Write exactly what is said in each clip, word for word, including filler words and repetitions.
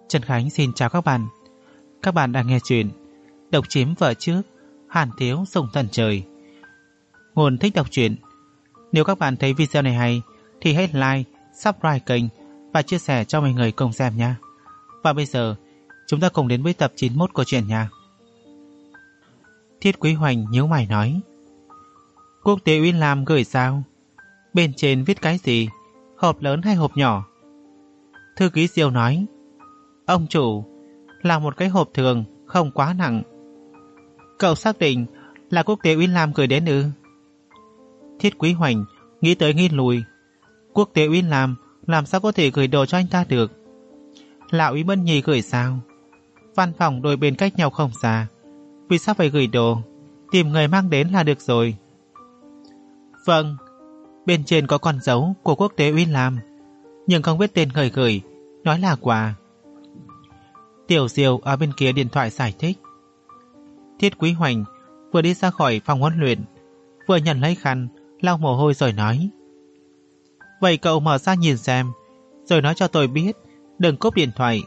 Trần Khánh xin chào các bạn. Các bạn đang nghe chuyện Độc Chiếm Vợ Trước, Hàn Thiếu Sùng Thần Trời. Nguồn thích đọc truyện. Nếu các bạn thấy video này hay thì hãy like, subscribe kênh và chia sẻ cho mọi người cùng xem nha. Và bây giờ chúng ta cùng đến với tập chín mươi mốt của truyện nha. Thiết Quý Hoành nhíu mày nói: Quốc tế Uy Lam gửi sao? Bên trên viết cái gì? Hộp lớn hay hộp nhỏ? Thư ký Diêu nói: Ông chủ, là một cái hộp thường, không quá nặng. Cậu xác định là Quốc tế Uy Lam gửi đến ư? Thiết Quý Hoành nghĩ tới nghĩ lui. Quốc tế Uy Lam làm sao có thể gửi đồ cho anh ta được? Là Úy Mân Nhi gửi sao? Văn phòng đôi bên cách nhau không xa, vì sao phải gửi đồ? Tìm người mang đến là được rồi. Vâng, bên trên có con dấu của Quốc tế Uy Lam, nhưng không biết tên người gửi, nói là quà. Tiểu Diêu ở bên kia điện thoại giải thích. Thiết Quý Hoành vừa đi ra khỏi phòng huấn luyện, vừa nhận lấy khăn lau mồ hôi rồi nói: Vậy cậu mở ra nhìn xem, rồi nói cho tôi biết, đừng cúp điện thoại.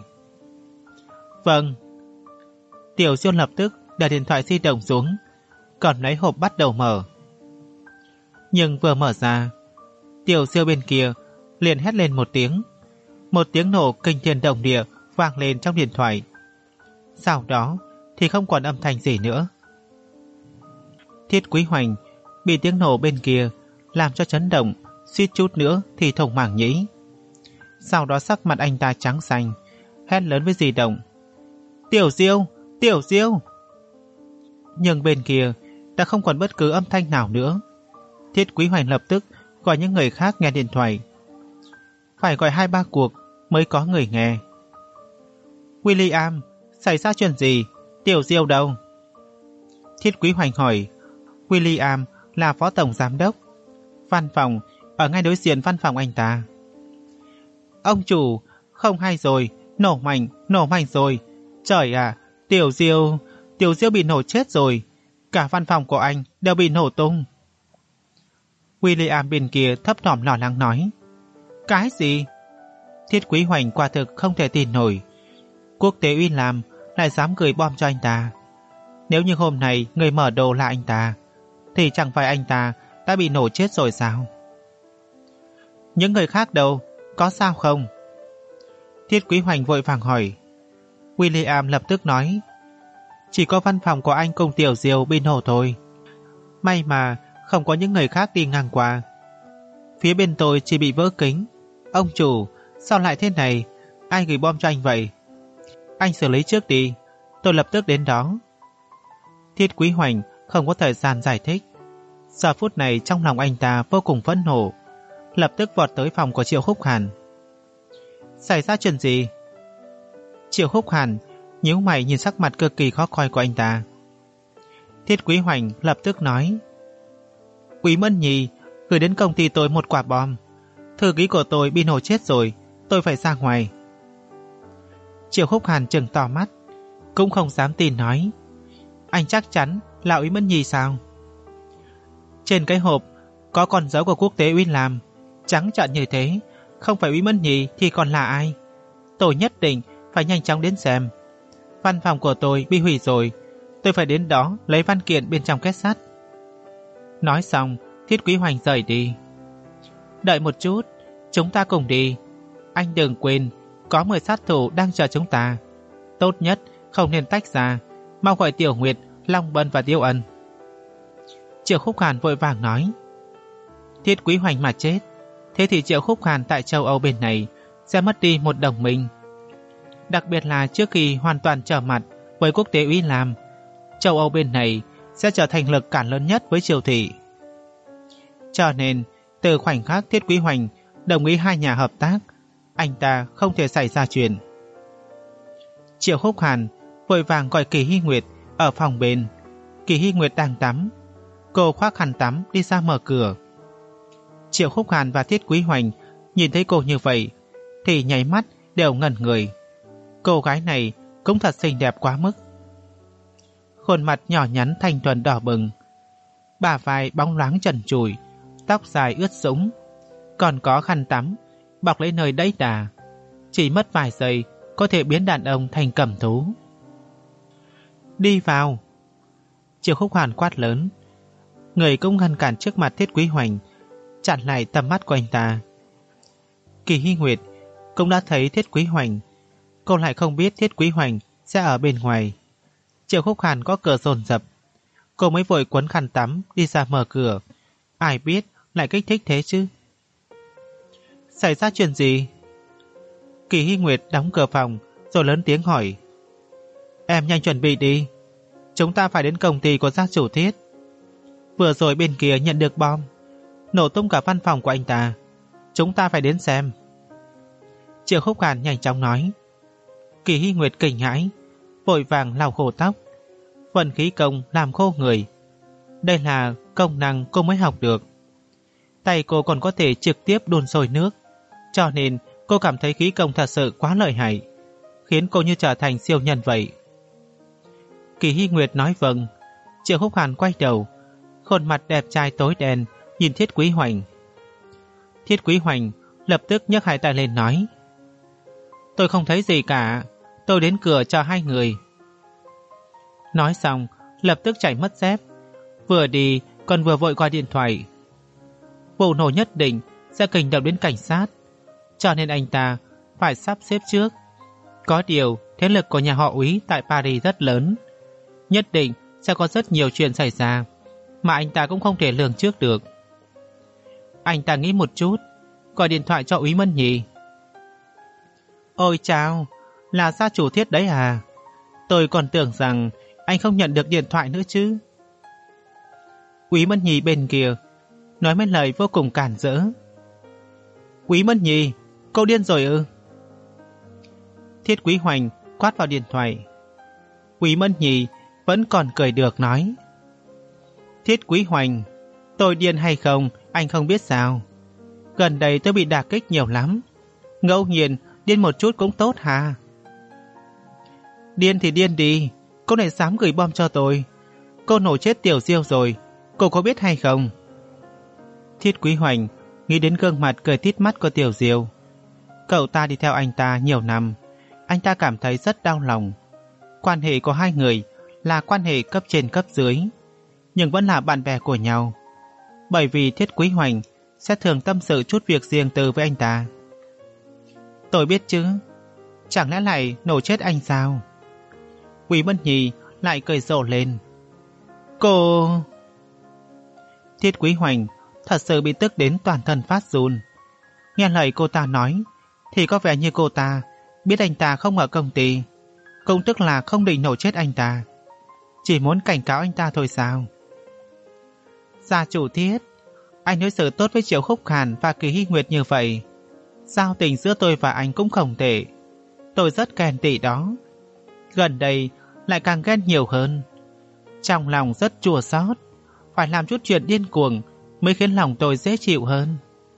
Vâng. Tiểu Diêu lập tức đặt điện thoại di động xuống, còn lấy hộp bắt đầu mở. Nhưng vừa mở ra, Tiểu Diêu bên kia liền hét lên một tiếng. Một tiếng nổ kinh thiên động địa vang lên trong điện thoại. Sau đó thì không còn âm thanh gì nữa. Thiết Quý Hoành bị tiếng nổ bên kia làm cho chấn động, suýt chút nữa thì thủng màng nhĩ. Sau đó sắc mặt anh ta trắng xanh, hét lớn với di động: Tiểu Diêu, Tiểu Diêu. Nhưng bên kia đã không còn bất cứ âm thanh nào nữa. Thiết Quý Hoành lập tức gọi những người khác nghe điện thoại. Phải gọi hai ba cuộc mới có người nghe. William, xảy ra chuyện gì? Tiểu Diêu đâu? Thiết Quý Hoành hỏi. William là phó tổng giám đốc. Văn phòng ở ngay đối diện văn phòng anh ta. Ông chủ, không hay rồi, nổ mạnh, nổ mạnh rồi. Trời à, Tiểu Diêu, Tiểu Diêu bị nổ chết rồi. Cả văn phòng của anh đều bị nổ tung. William bên kia thấp thỏm lo lắng nói. Cái gì? Thiết Quý Hoành quả thực không thể tin nổi. Quốc tế Uy Lam lại dám gửi bom cho anh ta. Nếu như hôm nay người mở đồ là anh ta, thì chẳng phải anh ta đã bị nổ chết rồi sao? Những người khác đâu, có sao không? Thiết Quý Hoành vội vàng hỏi. William lập tức nói: Chỉ có văn phòng của anh cùng Tiểu Diêu bị nổ thôi. May mà không có những người khác đi ngang qua. Phía bên tôi chỉ bị vỡ kính. Ông chủ, sao lại thế này? Ai gửi bom cho anh vậy? Anh xử lý trước đi, tôi lập tức đến đó. Thiết Quý Hoành không có thời gian giải thích. Giờ phút này trong lòng anh ta vô cùng phẫn nộ, lập tức vọt tới phòng của Triệu Khúc Hàn. Xảy ra chuyện gì? Triệu Khúc Hàn nhíu mày nhìn sắc mặt cực kỳ khó coi của anh ta. Thiết Quý Hoành lập tức nói: Quý Mân Nhi gửi đến công ty tôi một quả bom. Thư ký của tôi bị nổ chết rồi, tôi phải ra ngoài. Triệu Khúc Hàn trừng to mắt, cũng không dám tin nói: Anh chắc chắn là Úy Mân Nhi sao? Trên cái hộp có con dấu của Quốc tế Uy Lam, trắng trợn như thế, không phải Úy Mân Nhi thì còn là ai? Tôi nhất định phải nhanh chóng đến xem. Văn phòng của tôi bị hủy rồi, tôi phải đến đó lấy văn kiện bên trong két sắt. Nói xong, Thiết Quý Hoành rời đi. Đợi một chút, chúng ta cùng đi. Anh đừng quên, có mười sát thủ đang chờ chúng ta. Tốt nhất không nên tách ra, mau gọi Tiểu Nguyệt, Long Bân và Tiêu Ân. Triệu Khúc Hàn vội vàng nói. Thiết Quý Hoành mà chết, thế thì Triệu Khúc Hàn tại châu Âu bên này sẽ mất đi một đồng minh. Đặc biệt là trước khi hoàn toàn trở mặt với Quốc tế Uy Lam, châu Âu bên này sẽ trở thành lực cản lớn nhất với Triều Thị. Cho nên từ khoảnh khắc Thiết Quý Hoành đồng ý hai nhà hợp tác, anh ta không thể xảy ra chuyện. Triệu Khúc Hàn vội vàng gọi Kỳ Hy Nguyệt ở phòng bên. Kỳ Hy Nguyệt đang tắm, cô khoác khăn tắm đi ra mở cửa. Triệu Khúc Hàn và Thiết Quý Hoành nhìn thấy cô như vậy thì nháy mắt đều ngẩn người. Cô gái này cũng thật xinh đẹp quá mức. Khuôn mặt nhỏ nhắn thanh thuần đỏ bừng, bả vai bóng loáng trần trụi, tóc dài ướt sũng, còn có khăn tắm bọc lấy nơi đẫy đà. Chỉ mất vài giây có thể biến đàn ông thành cầm thú. Đi vào! Triệu Khúc Hàn quát lớn. Người cũng ngăn cản trước mặt Thiết Quý Hoành, chặn lại tầm mắt của anh ta. Kỳ Hy Nguyệt cũng đã thấy Thiết Quý Hoành, cô lại không biết Thiết Quý Hoành sẽ ở bên ngoài. Triệu Khúc Hàn có cửa dồn dập, cô mới vội quấn khăn tắm đi ra mở cửa. Ai biết lại kích thích thế chứ? Xảy ra chuyện gì? Kỳ Hy Nguyệt đóng cửa phòng rồi lớn tiếng hỏi. Em nhanh chuẩn bị đi, chúng ta phải đến công ty của gia chủ Thiết. Vừa rồi bên kia nhận được bom, nổ tung cả văn phòng của anh ta, chúng ta phải đến xem. Triệu Khúc Hàn nhanh chóng nói. Kỳ Hy Nguyệt kinh hãi, vội vàng lau khô tóc. Phần khí công làm khô người, đây là công năng cô mới học được. Tay cô còn có thể trực tiếp đun sôi nước, cho nên cô cảm thấy khí công thật sự quá lợi hại, khiến cô như trở thành siêu nhân vậy. Kỳ Hy Nguyệt nói vâng. Triệu Khúc Hàn quay đầu, khuôn mặt đẹp trai tối đen nhìn Thiết Quý Hoành. Thiết Quý Hoành lập tức nhấc hai tay lên nói. Tôi không thấy gì cả, tôi đến cửa cho hai người. Nói xong lập tức chạy mất dép, vừa đi còn vừa vội gọi điện thoại. Vụ nổ nhất định sẽ kinh động đến cảnh sát, cho nên anh ta phải sắp xếp trước. Có điều thế lực của nhà họ Úy tại Paris rất lớn, nhất định sẽ có rất nhiều chuyện xảy ra mà anh ta cũng không thể lường trước được. Anh ta nghĩ một chút, gọi điện thoại cho Úy Mân Nhì. Ôi chào, là gia chủ Thiết đấy à? Tôi còn tưởng rằng anh không nhận được điện thoại nữa chứ. Úy Mân Nhì bên kia nói mấy lời vô cùng cản rỡ. Úy Mân Nhì, cô điên rồi ư? Thiết Quý Hoành quát vào điện thoại. Úy Mân Nhì vẫn còn cười được nói. Thiết Quý Hoành, tôi điên hay không anh không biết sao. Gần đây tôi bị đả kích nhiều lắm, ngẫu nhiên điên một chút cũng tốt hà. Điên thì điên đi, cô này dám gửi bom cho tôi. Cô nổ chết Tiểu Diêu rồi, cô có biết hay không? Thiết Quý Hoành nghĩ đến gương mặt cười tít mắt của Tiểu Diêu. Cậu ta đi theo anh ta nhiều năm, anh ta cảm thấy rất đau lòng. Quan hệ của hai người là quan hệ cấp trên cấp dưới, nhưng vẫn là bạn bè của nhau. Bởi vì Thiết Quý Hoành sẽ thường tâm sự chút việc riêng tư với anh ta. Tôi biết chứ, chẳng lẽ lại nổ chết anh sao? Úy Mân Nhì lại cười rộ lên. Cô... Thiết Quý Hoành thật sự bị tức đến toàn thân phát run. Nghe lời cô ta nói thì có vẻ như cô ta biết anh ta không ở công ty, cũng tức là không định nổ chết anh ta, chỉ muốn cảnh cáo anh ta thôi sao? Gia chủ Thiết, anh đối xử tốt với Triệu Khúc Hàn và Kỳ Hy Nguyệt như vậy, giao tình giữa tôi và anh cũng không tệ. Tôi rất ghen tị đó. Gần đây lại càng ghen nhiều hơn. Trong lòng rất chua xót, phải làm chút chuyện điên cuồng mới khiến lòng tôi dễ chịu hơn.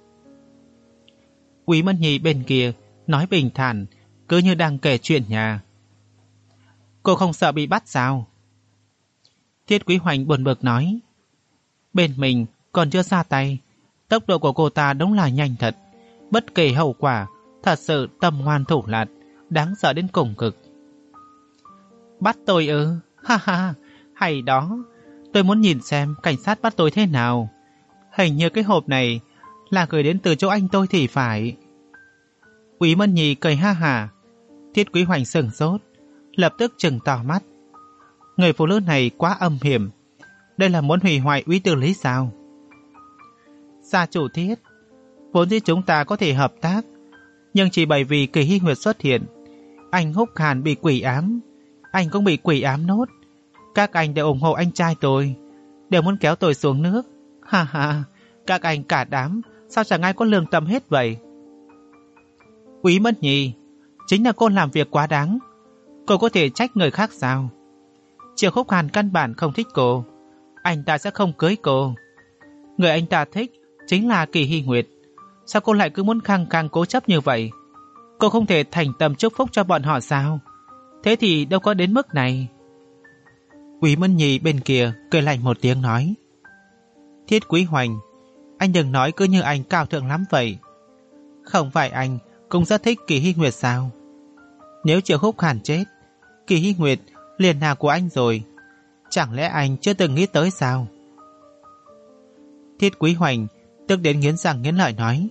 Úy Mân Nhì bên kia nói bình thản, cứ như đang kể chuyện nhà. Cô không sợ bị bắt sao? Thiết Quý Hoành buồn bực nói. Bên mình còn chưa ra tay, tốc độ của cô ta đúng là nhanh thật. Bất kể hậu quả, thật sự tâm ngoan thủ lạt, đáng sợ đến cùng cực. Bắt tôi ư? Ha ha, hay đó. Tôi muốn nhìn xem cảnh sát bắt tôi thế nào. Hình như cái hộp này là gửi đến từ chỗ anh tôi thì phải. Úy Mân Nhì cười ha hả. Thiết Quý Hoành sửng sốt, lập tức trừng to mắt. Người phụ nữ này quá âm hiểm. Đây là muốn hủy hoại Úy Tử Lý sao? Gia chủ Thiết, vốn dĩ chúng ta có thể hợp tác, nhưng chỉ bởi vì Kỳ Hy Nguyệt xuất hiện, anh Húc Hàn bị quỷ ám, anh cũng bị quỷ ám nốt. Các anh đều ủng hộ anh trai tôi, đều muốn kéo tôi xuống nước. Ha ha, các anh cả đám sao chẳng ai có lương tâm hết vậy? Úy Mân Nhì, chính là cô làm việc quá đáng. Cô có thể trách người khác sao? Triệu Khúc Hàn căn bản không thích cô, anh ta sẽ không cưới cô. Người anh ta thích chính là Kỳ Hy Nguyệt. Sao cô lại cứ muốn khăng khăng cố chấp như vậy? Cô không thể thành tâm chúc phúc cho bọn họ sao? Thế thì đâu có đến mức này. Úy Mân Nhì bên kia cười lạnh một tiếng nói. Thiết Quý Hoành, anh đừng nói cứ như anh cao thượng lắm vậy. Không phải anh cũng rất thích Kỳ Hy Nguyệt sao? Nếu Triệu Húc Hàn chết, Kỳ Hy Nguyệt liền nào của anh rồi. Chẳng lẽ anh chưa từng nghĩ tới sao? Thiết Quý Hoành tức đến nghiến răng nghiến lợi nói.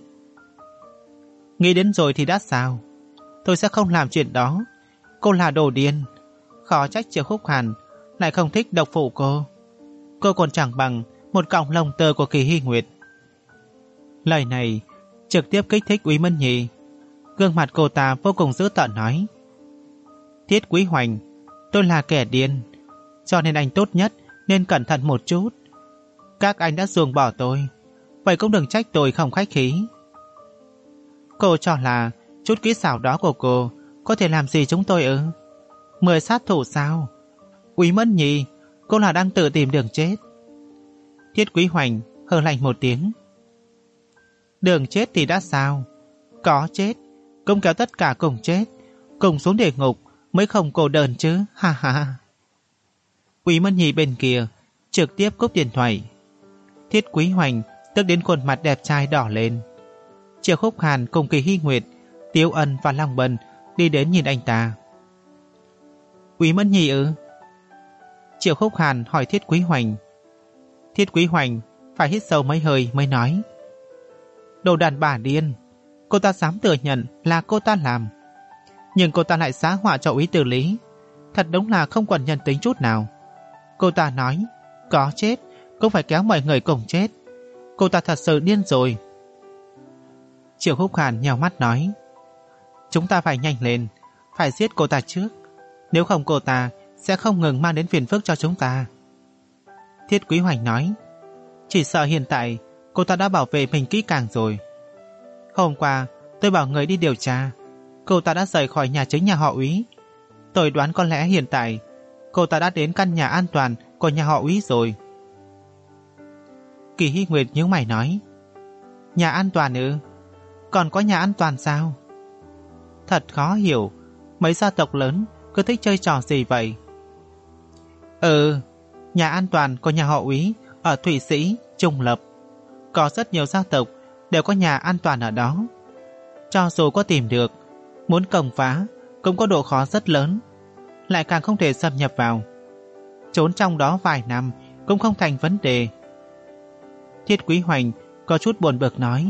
Nghĩ đến rồi thì đã sao? Tôi sẽ không làm chuyện đó. Cô là đồ điên. Khó trách Triệu Húc Hàn lại không thích độc phụ cô. Cô còn chẳng bằng một cọng lông tơ của Kỳ Hy Nguyệt. Lời này trực tiếp kích thích Úy Mân Nhi. Gương mặt cô ta vô cùng dữ tợn nói. Thiết Quý Hoành, tôi là kẻ điên, cho nên anh tốt nhất nên cẩn thận một chút. Các anh đã ruồng bỏ tôi, vậy cũng đừng trách tôi không khách khí. Cô cho là chút kỹ xảo đó của cô có thể làm gì chúng tôi ư? Mười sát thủ sao? Úy Mân Nhi, cô là đang tự tìm đường chết. Thiết Quý Hoành hừ lạnh một tiếng. Đường chết thì đã sao? Có chết cũng kéo tất cả cùng chết, cùng xuống địa ngục mới không cô đơn chứ, ha ha. Úy Mân Nhi bên kia trực tiếp cúp điện thoại. Thiết Quý Hoành tức đến khuôn mặt đẹp trai đỏ lên. Triệu Húc Hàn cùng Kỳ Hy Nguyệt, Tiêu Ân và Long Bân đi đến nhìn anh ta. Úy Mân Nhi ư? Triệu Húc Hàn hỏi Thiết Quý Hoành. Thiết Quý Hoành phải hít sâu mấy hơi mới nói. Đồ đàn bà điên, cô ta dám thừa nhận là cô ta làm, nhưng cô ta lại xá họa cho Úy Tử Lý. Thật đúng là không còn nhân tính chút nào. Cô ta nói có chết cũng phải kéo mọi người cùng chết. Cô ta thật sự điên rồi. Triệu Húc Hàn nhào mắt nói. Chúng ta phải nhanh lên, phải giết cô ta trước, nếu không cô ta sẽ không ngừng mang đến phiền phức cho chúng ta. Thiết Quý Hoành nói. Chỉ sợ hiện tại cô ta đã bảo vệ mình kỹ càng rồi. Hôm qua tôi bảo người đi điều tra, cô ta đã rời khỏi nhà chính nhà họ Úy. Tôi đoán có lẽ hiện tại cô ta đã đến căn nhà an toàn của nhà họ Úy rồi. Kỳ Hy Nguyệt nhíu mày nói. Nhà an toàn ư? Còn có nhà an toàn sao? Thật khó hiểu, mấy gia tộc lớn cứ thích chơi trò gì vậy? Ừ, nhà an toàn của nhà họ Úy ở Thụy Sĩ, Trung Lập. Có rất nhiều gia tộc đều có nhà an toàn ở đó. Cho dù có tìm được, muốn công phá cũng có độ khó rất lớn, lại càng không thể xâm nhập vào. Trốn trong đó vài năm cũng không thành vấn đề. Thiết Quý Hoành có chút buồn bực nói.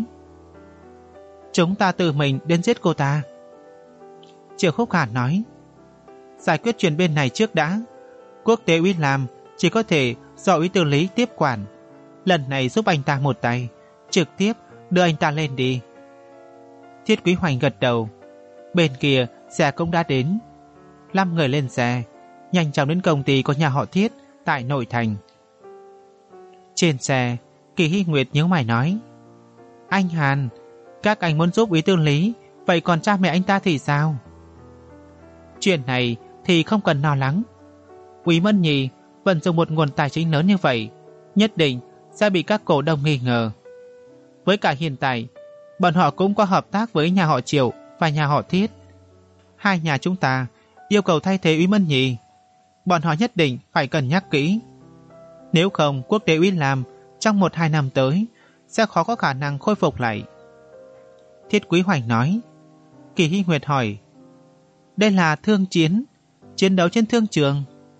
Chúng ta tự mình đến giết cô ta. Triệu Húc Hàn nói. Giải quyết chuyện bên này trước đã. Quốc tế Úy Lam chỉ có thể do Úy Tử Lý tiếp quản. Lần này giúp anh ta một tay, trực tiếp đưa anh ta lên đi. Thiết Quý Hoành gật đầu. Bên kia xe cũng đã đến. Năm người lên xe, nhanh chóng đến công ty của nhà họ Thiết tại nội thành. Trên xe, Kỳ Hy Nguyệt nhíu mày nói. Anh Hàn, các anh muốn giúp Úy Tử Lý, vậy còn cha mẹ anh ta thì sao? Chuyện này thì không cần lo lắng. Úy Mân Nhi vẫn dùng một nguồn tài chính lớn như vậy, nhất định sẽ bị các cổ đông nghi ngờ. Với cả hiện tại, bọn họ cũng có hợp tác với nhà họ Triệu và nhà họ Thiết. Hai nhà chúng ta yêu cầu thay thế Úy Mân Nhi, bọn họ nhất định phải cân nhắc kỹ. Nếu không, quốc tế Úy Lam trong một hai năm tới sẽ khó có khả năng khôi phục lại. Thiết Quý Hoành nói. Kỳ Hy Nguyệt hỏi. Đây là thương chiến, chiến đấu trên thương trường.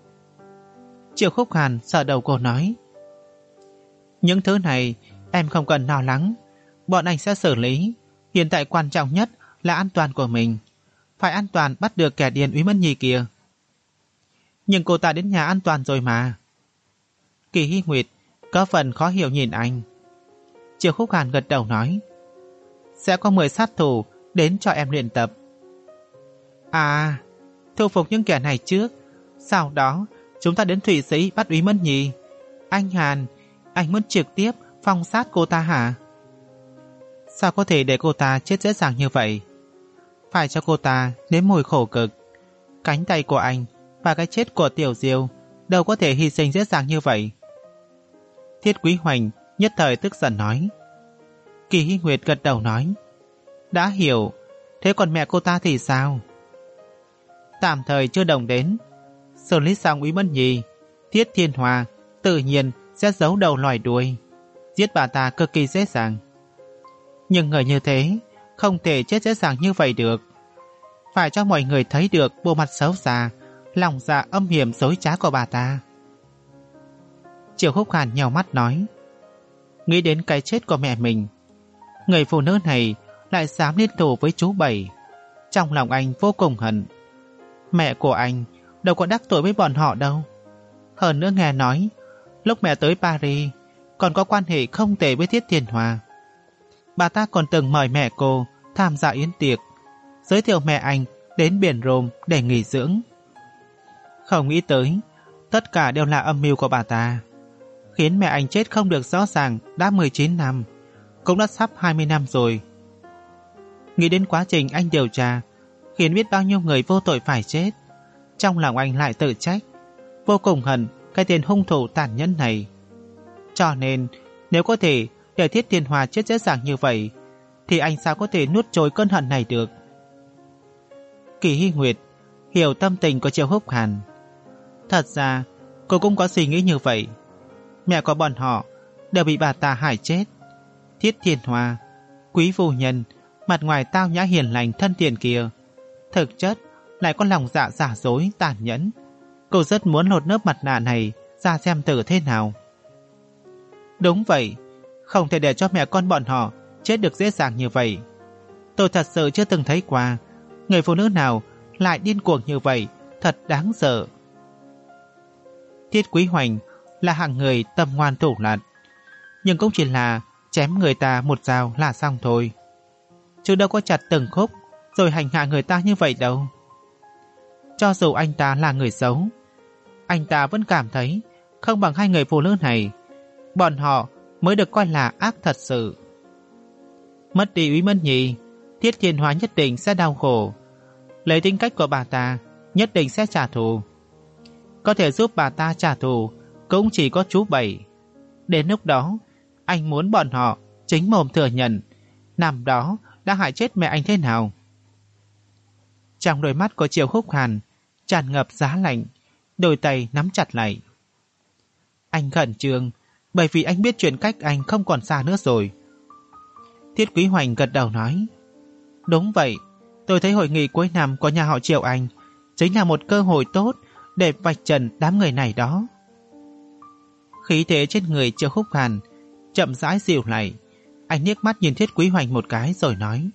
Triệu Húc Hàn sờ đầu cô nói. Những thứ này em không cần lo lắng, bọn anh sẽ xử lý. Hiện tại quan trọng nhất là an toàn của mình, phải an toàn bắt được kẻ điên Úy Mân Nhi kia. Nhưng cô ta đến nhà an toàn rồi mà. Kỳ Hy Nguyệt có phần khó hiểu nhìn anh. Triệu Húc Hàn gật đầu nói. Sẽ có mười sát thủ đến cho em luyện tập. À, thu phục những kẻ này trước, sau đó chúng ta đến Thụy Sĩ bắt Úy Mân Nhi. Anh Hàn, anh muốn trực tiếp phong sát cô ta hả? Sao có thể để cô ta chết dễ dàng như vậy? Phải cho cô ta nếm mùi khổ cực. Cánh tay của anh và cái chết của Tiểu Diêu đâu có thể hy sinh dễ dàng như vậy. Thiết Quý Hoành nhất thời tức giận nói. Kỳ Hy Nguyệt gật đầu nói. Đã hiểu, thế còn mẹ cô ta thì sao? Tạm thời chưa đồng đến. Xử lý xong Úy Mân Nhi, Thiết Thiên Hòa tự nhiên sẽ giấu đầu lòi đuôi, giết bà ta cực kỳ dễ dàng. Nhưng người như thế không thể chết dễ dàng như vậy được. phải cho mọi người thấy được bộ mặt xấu xa, lòng dạ âm hiểm dối trá của bà ta. Triệu Húc Hàn nhào mắt nói, nghĩ đến cái chết của mẹ mình, người phụ nữ này lại dám liên thủ với chú Bảy. Trong lòng anh vô cùng hận. Mẹ của anh đâu có đắc tội với bọn họ đâu. Hơn nữa nghe nói lúc mẹ tới Paris còn có quan hệ không tệ với Thiết Thiên Hòa. Bà ta còn từng mời mẹ cô tham gia yến tiệc, giới thiệu mẹ anh đến biển Rome để nghỉ dưỡng. Không nghĩ tới tất cả đều là âm mưu của bà ta, khiến mẹ anh chết không được rõ ràng đã mười chín năm, cũng đã sắp hai mươi năm rồi. Nghĩ đến quá trình anh điều tra khiến biết bao nhiêu người vô tội phải chết, trong lòng anh lại tự trách, vô cùng hận cái tên hung thủ tàn nhẫn này. Cho nên nếu có thể để Thiết Thiên Hòa chết dễ dàng như vậy thì anh sao có thể nuốt trôi cơn hận này được. Kỳ Hy Nguyệt hiểu tâm tình của Triệu Húc Hàn. Thật ra cô cũng có suy nghĩ như vậy. Mẹ của bọn họ đều bị bà ta hại chết. Thiết Thiên Hòa, quý phu nhân, mặt ngoài tao nhã hiền lành thân thiện kia, thực chất lại có lòng dạ giả dối tàn nhẫn. Cô rất muốn lột lớp mặt nạ này ra xem thử thế nào. Đúng vậy, không thể để cho mẹ con bọn họ chết được dễ dàng như vậy. Tôi thật sự chưa từng thấy qua người phụ nữ nào lại điên cuồng như vậy, thật đáng sợ. Thiết Quý Hoành là hạng người tâm ngoan thủ lạn, nhưng cũng chỉ là chém người ta một dao là xong thôi, chứ đâu có chặt từng khúc rồi hành hạ người ta như vậy đâu. Cho dù anh ta là người xấu, anh ta vẫn cảm thấy không bằng hai người phụ nữ này. Bọn họ mới được coi là ác thật sự. Mất đi Úy Mẫn Nhi, Thiết Thiên Hóa nhất định sẽ đau khổ. Lấy tính cách của bà ta, nhất định sẽ trả thù. Có thể giúp bà ta trả thù cũng chỉ có chú Bảy. Đến lúc đó, anh muốn bọn họ chính mồm thừa nhận năm đó đã hại chết mẹ anh thế nào. Trong đôi mắt của Triệu Húc Hàn tràn ngập giá lạnh, đôi tay nắm chặt lại. Anh khẩn trương bởi vì anh biết chuyện cách anh không còn xa nữa rồi. Thiết Quý Hoành gật đầu nói, đúng vậy, tôi thấy hội nghị cuối năm của nhà họ Triệu anh chính là một cơ hội tốt để vạch trần đám người này đó. Khí thế trên người Triệu Húc Hàn chậm rãi dịu lại. Anh liếc mắt nhìn Thiết Quý Hoành một cái rồi nói,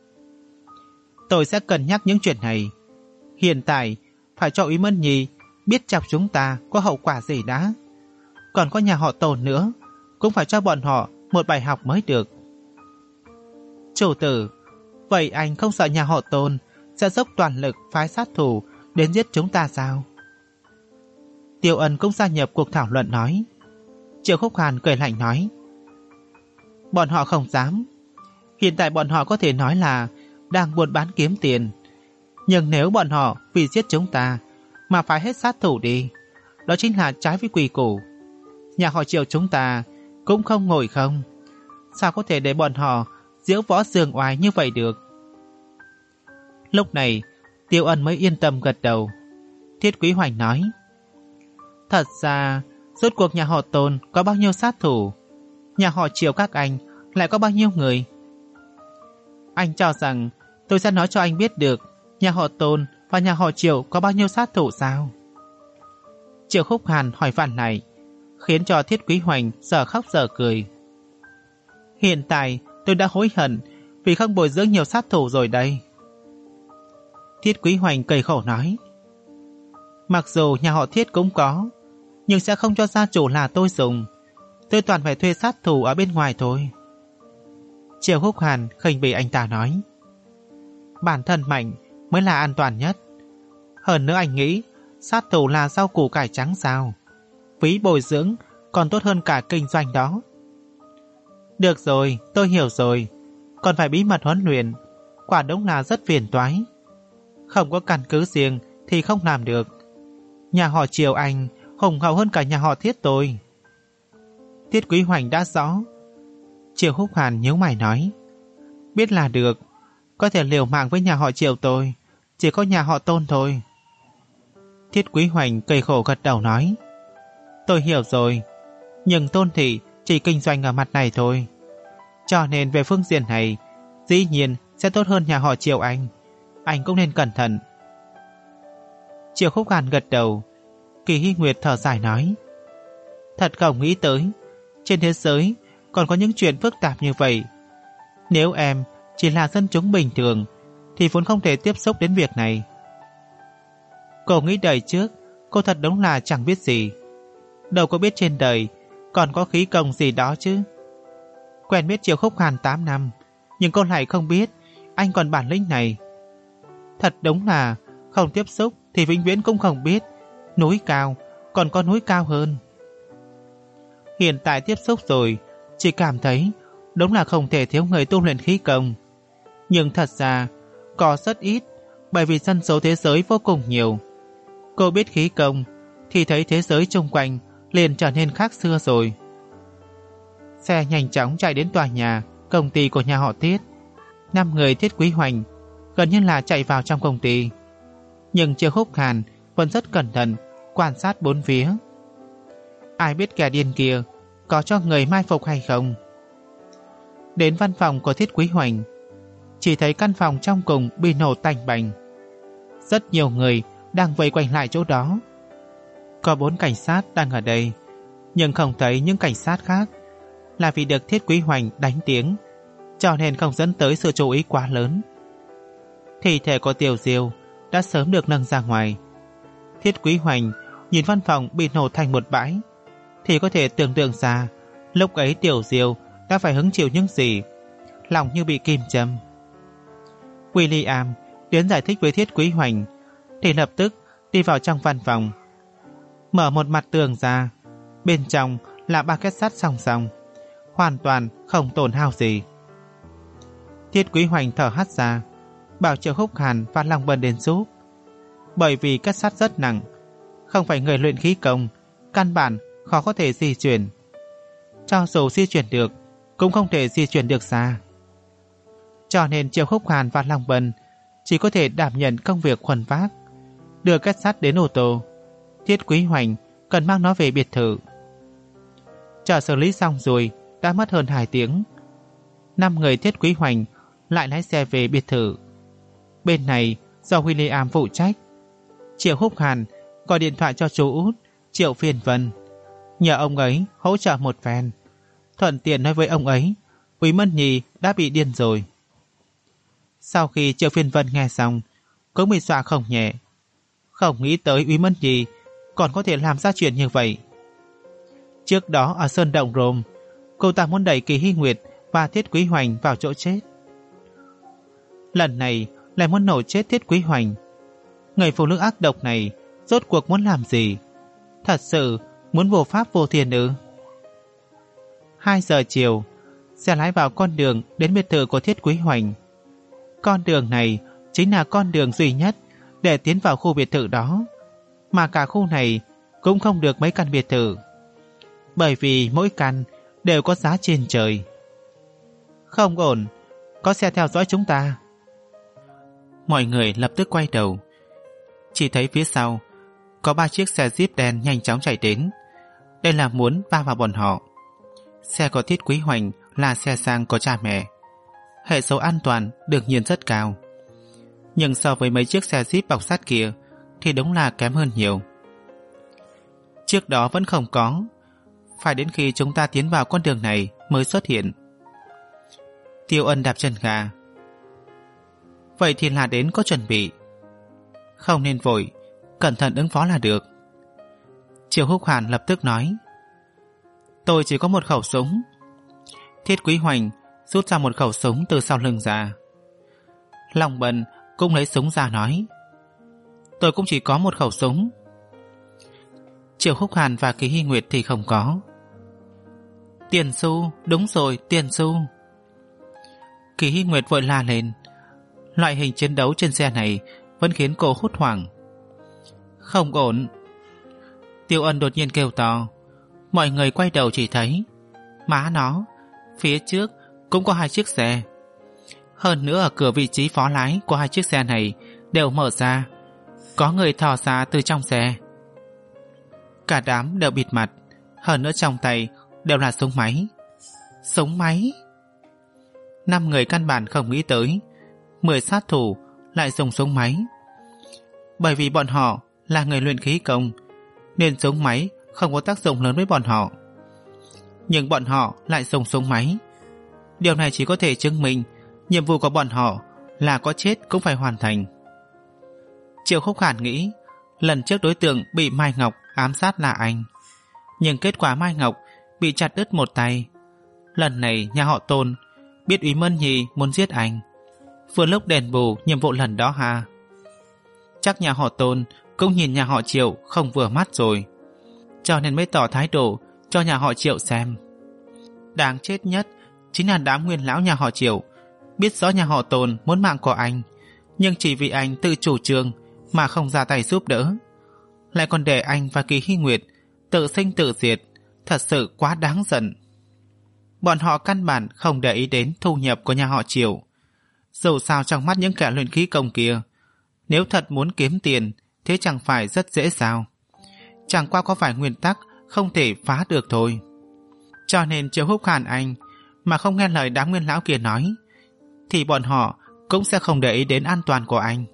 tôi sẽ cân nhắc những chuyện này. Hiện tại phải cho Úy Mẫn Nhi biết chọc chúng ta có hậu quả gì đã. Còn có nhà họ Tôn nữa, cũng phải cho bọn họ một bài học mới được. Chủ tử, vậy anh không sợ nhà họ Tôn sẽ dốc toàn lực phái sát thủ đến giết chúng ta sao? Tiêu Ân cũng gia nhập cuộc thảo luận nói. Triệu Húc Hàn cười lạnh nói, bọn họ không dám. Hiện tại bọn họ có thể nói là đang buôn bán kiếm tiền, nhưng nếu bọn họ vì giết chúng ta mà phải hết sát thủ đi, đó chính là trái với quy củ. Nhà họ Triệu chúng ta cũng không ngồi không, sao có thể để bọn họ diễu võ dương oai như vậy được. Lúc này Tiêu Ân mới yên tâm gật đầu. Thiết Quý Hoành nói, thật ra rốt cuộc nhà họ Tôn có bao nhiêu sát thủ, nhà họ Triệu các anh lại có bao nhiêu người? Anh cho rằng tôi sẽ nói cho anh biết được nhà họ Tôn và nhà họ Triệu có bao nhiêu sát thủ sao? Triệu Húc Hàn hỏi vặn này, khiến cho Thiết Quý Hoành giờ khóc giờ cười. Hiện tại tôi đã hối hận vì không bồi dưỡng nhiều sát thủ rồi đây. Thiết Quý Hoành cười khổ nói, mặc dù nhà họ Thiết cũng có, nhưng sẽ không cho gia chủ là tôi dùng. Tôi toàn phải thuê sát thủ ở bên ngoài thôi. Triệu Húc Hàn khinh bỉ anh ta nói, bản thân mạnh mới là an toàn nhất. Hơn nữa anh nghĩ sát thủ là rau củ cải trắng sao? Phí bồi dưỡng còn tốt hơn cả kinh doanh đó. Được rồi, tôi hiểu rồi. Còn phải bí mật huấn luyện, quả đúng là rất phiền toái. Không có căn cứ riêng thì không làm được. Nhà họ Triều anh hùng hậu hơn cả nhà họ Thiết tôi. Thiết Quý Hoành đã rõ. Triệu Húc Hàn nhíu mày nói, biết là được, có thể liều mạng với nhà họ Triều tôi, chỉ có nhà họ Tôn thôi. Thiết Quý Hoành cười khổ gật đầu nói, tôi hiểu rồi, nhưng Tôn thị chỉ kinh doanh ở mặt này thôi, cho nên về phương diện này dĩ nhiên sẽ tốt hơn nhà họ Triệu anh. anh cũng nên cẩn thận. Triệu Khúc Hàn gật đầu. Kỳ Hy Nguyệt thở dài nói, thật không nghĩ tới trên thế giới còn có những chuyện phức tạp như vậy. Nếu em chỉ là dân chúng bình thường thì vốn không thể tiếp xúc đến việc này. Cô nghĩ đời trước cô thật đúng là chẳng biết gì. Đâu có biết trên đời còn có khí công gì đó chứ. Quen biết Triệu Khúc Hàn tám năm, nhưng cô lại không biết anh còn bản lĩnh này. Thật đúng là không tiếp xúc thì vĩnh viễn cũng không biết núi cao còn có núi cao hơn. Hiện tại tiếp xúc rồi, chỉ cảm thấy đúng là không thể thiếu người tu luyện khí công. Nhưng thật ra có rất ít, bởi vì dân số thế giới vô cùng nhiều. Cô biết khí công thì thấy thế giới xung quanh liền trở nên khác xưa rồi. Xe nhanh chóng chạy đến tòa nhà công ty của nhà họ Tiết. Năm người Tiết Quý Hoành gần như là chạy vào trong công ty. Nhưng Triệu Khúc Hàn vẫn rất cẩn thận quan sát bốn phía. Ai biết kẻ điên kia có cho người mai phục hay không. Đến văn phòng của Thiết Quý Hoành, chỉ thấy căn phòng trong cùng bị nổ tành bành. Rất nhiều người đang vây quanh lại chỗ đó. Có bốn cảnh sát đang ở đây, nhưng không thấy những cảnh sát khác, là vì được Thiết Quý Hoành đánh tiếng, cho nên không dẫn tới sự chú ý quá lớn. Thi thể của Tiểu Diêu đã sớm được nâng ra ngoài. Thiết Quý Hoành nhìn văn phòng bị nổ thành một bãi, thì có thể tưởng tượng ra lúc ấy Tiểu Diêu đã phải hứng chịu những gì, lòng như bị kim châm. William đến giải thích với Thiết Quý Hoành thì lập tức đi vào trong văn phòng, mở một mặt tường ra. Bên trong là ba két sắt song song, hoàn toàn không tổn hao gì. Thiết Quý Hoành thở hắt ra, bảo Triệu Khúc Hàn và Long Bân đến giúp. Bởi vì két sắt rất nặng, không phải người luyện khí công, căn bản khó có thể di chuyển. Cho dù di chuyển được, cũng không thể di chuyển được xa. Cho nên Triệu Khúc Hàn và Long Bân chỉ có thể đảm nhận công việc khuân vác, đưa két sắt đến ô tô. Thiết Quý Hoành cần mang nó về biệt thự. Chờ xử lý xong rồi đã mất hơn hai tiếng. Năm người Thiết Quý Hoành lại lái xe về biệt thự. Bên này do William phụ trách. Triệu Khúc Hàn gọi điện thoại cho chú út Triệu Phiên Vân, nhờ ông ấy hỗ trợ một phen, thuận tiện nói với ông ấy Quý Mân Nhi đã bị điên rồi. Sau khi Triệu Phiên Vân nghe xong cũng bị dọa không nhẹ. Không nghĩ tới Quý Mân Nhi còn có thể làm ra chuyện như vậy. Trước đó ở Sơn Động Rome, cô ta muốn đẩy Kỳ Hy Nguyệt và Thiết Quý Hoành vào chỗ chết. Lần này lại muốn nổ chết Thiết Quý Hoành. Người phụ nữ ác độc này rốt cuộc muốn làm gì? Thật sự muốn vô pháp vô thiên ư? Hai giờ chiều, xe lái vào con đường đến biệt thự của Thiết Quý Hoành. Con đường này chính là con đường duy nhất để tiến vào khu biệt thự đó, mà cả khu này cũng không được mấy căn biệt thự, bởi vì mỗi căn đều có giá trên trời. Không ổn, có xe theo dõi chúng ta. Mọi người lập tức quay đầu. Chỉ thấy phía sau có ba chiếc xe Jeep đen nhanh chóng chạy đến. Đây là muốn va vào bọn họ. Xe của Thiết Quý Hoành là xe sang của cha mẹ, hệ số an toàn đương nhiên rất cao, nhưng so với mấy chiếc xe Jeep bọc sắt kia thì đúng là kém hơn nhiều. Trước đó vẫn không có, phải đến khi chúng ta tiến vào con đường này mới xuất hiện. Tiêu Ân đạp chân ga. Vậy thì là đến có chuẩn bị, không nên vội, cẩn thận ứng phó là được. Triệu Khúc Hàn lập tức nói, tôi chỉ có một khẩu súng. Thiết Quý Hoành rút ra một khẩu súng từ sau lưng ra. Long Bân cũng lấy súng ra nói, tôi cũng chỉ có một khẩu súng. Triệu Khúc Hàn và Kỳ Hy Nguyệt thì không có. Tiền Xu, đúng rồi, Tiền Xu. Kỳ Hy Nguyệt vội la lên. Loại hình chiến đấu trên xe này vẫn khiến cô hốt hoảng. Không ổn. Tiêu Ân đột nhiên kêu to. Mọi người quay đầu chỉ thấy, má nó, phía trước cũng có hai chiếc xe. Hơn nữa ở cửa vị trí phó lái của hai chiếc xe này đều mở ra, có người thò ra từ trong xe. Cả đám đều bịt mặt, hơn nữa trong tay đều là súng máy. Súng máy. Năm người căn bản không nghĩ tới mười sát thủ lại dùng súng máy. Bởi vì bọn họ là người luyện khí công, nên súng máy không có tác dụng lớn với bọn họ. Nhưng bọn họ lại dùng súng máy. Điều này chỉ có thể chứng minh nhiệm vụ của bọn họ là có chết cũng phải hoàn thành. Triệu Khúc Hàn nghĩ lần trước đối tượng bị Mai Ngọc ám sát là anh, nhưng kết quả Mai Ngọc bị chặt đứt một tay. Lần này nhà họ Tôn biết Úy Mân Nhi muốn giết anh, vừa lúc đền bù nhiệm vụ lần đó ha. Chắc nhà họ Tôn cũng nhìn nhà họ Triệu không vừa mắt rồi, cho nên mới tỏ thái độ cho nhà họ Triệu xem. Đáng chết nhất chính là đám nguyên lão nhà họ Triệu biết rõ nhà họ Tôn muốn mạng của anh, nhưng chỉ vì anh tự chủ trương mà không ra tay giúp đỡ, lại còn để anh và Kỳ Hy Nguyệt tự sinh tự diệt, thật sự quá đáng giận. Bọn họ căn bản không để ý đến thu nhập của nhà họ Triệu. Dù sao trong mắt những kẻ luyện khí công kia, nếu thật muốn kiếm tiền, thế chẳng phải rất dễ sao? Chẳng qua có phải nguyên tắc không thể phá được thôi. Cho nên Triệu Húc Hàn anh mà không nghe lời đám nguyên lão kia nói, thì bọn họ cũng sẽ không để ý đến an toàn của anh.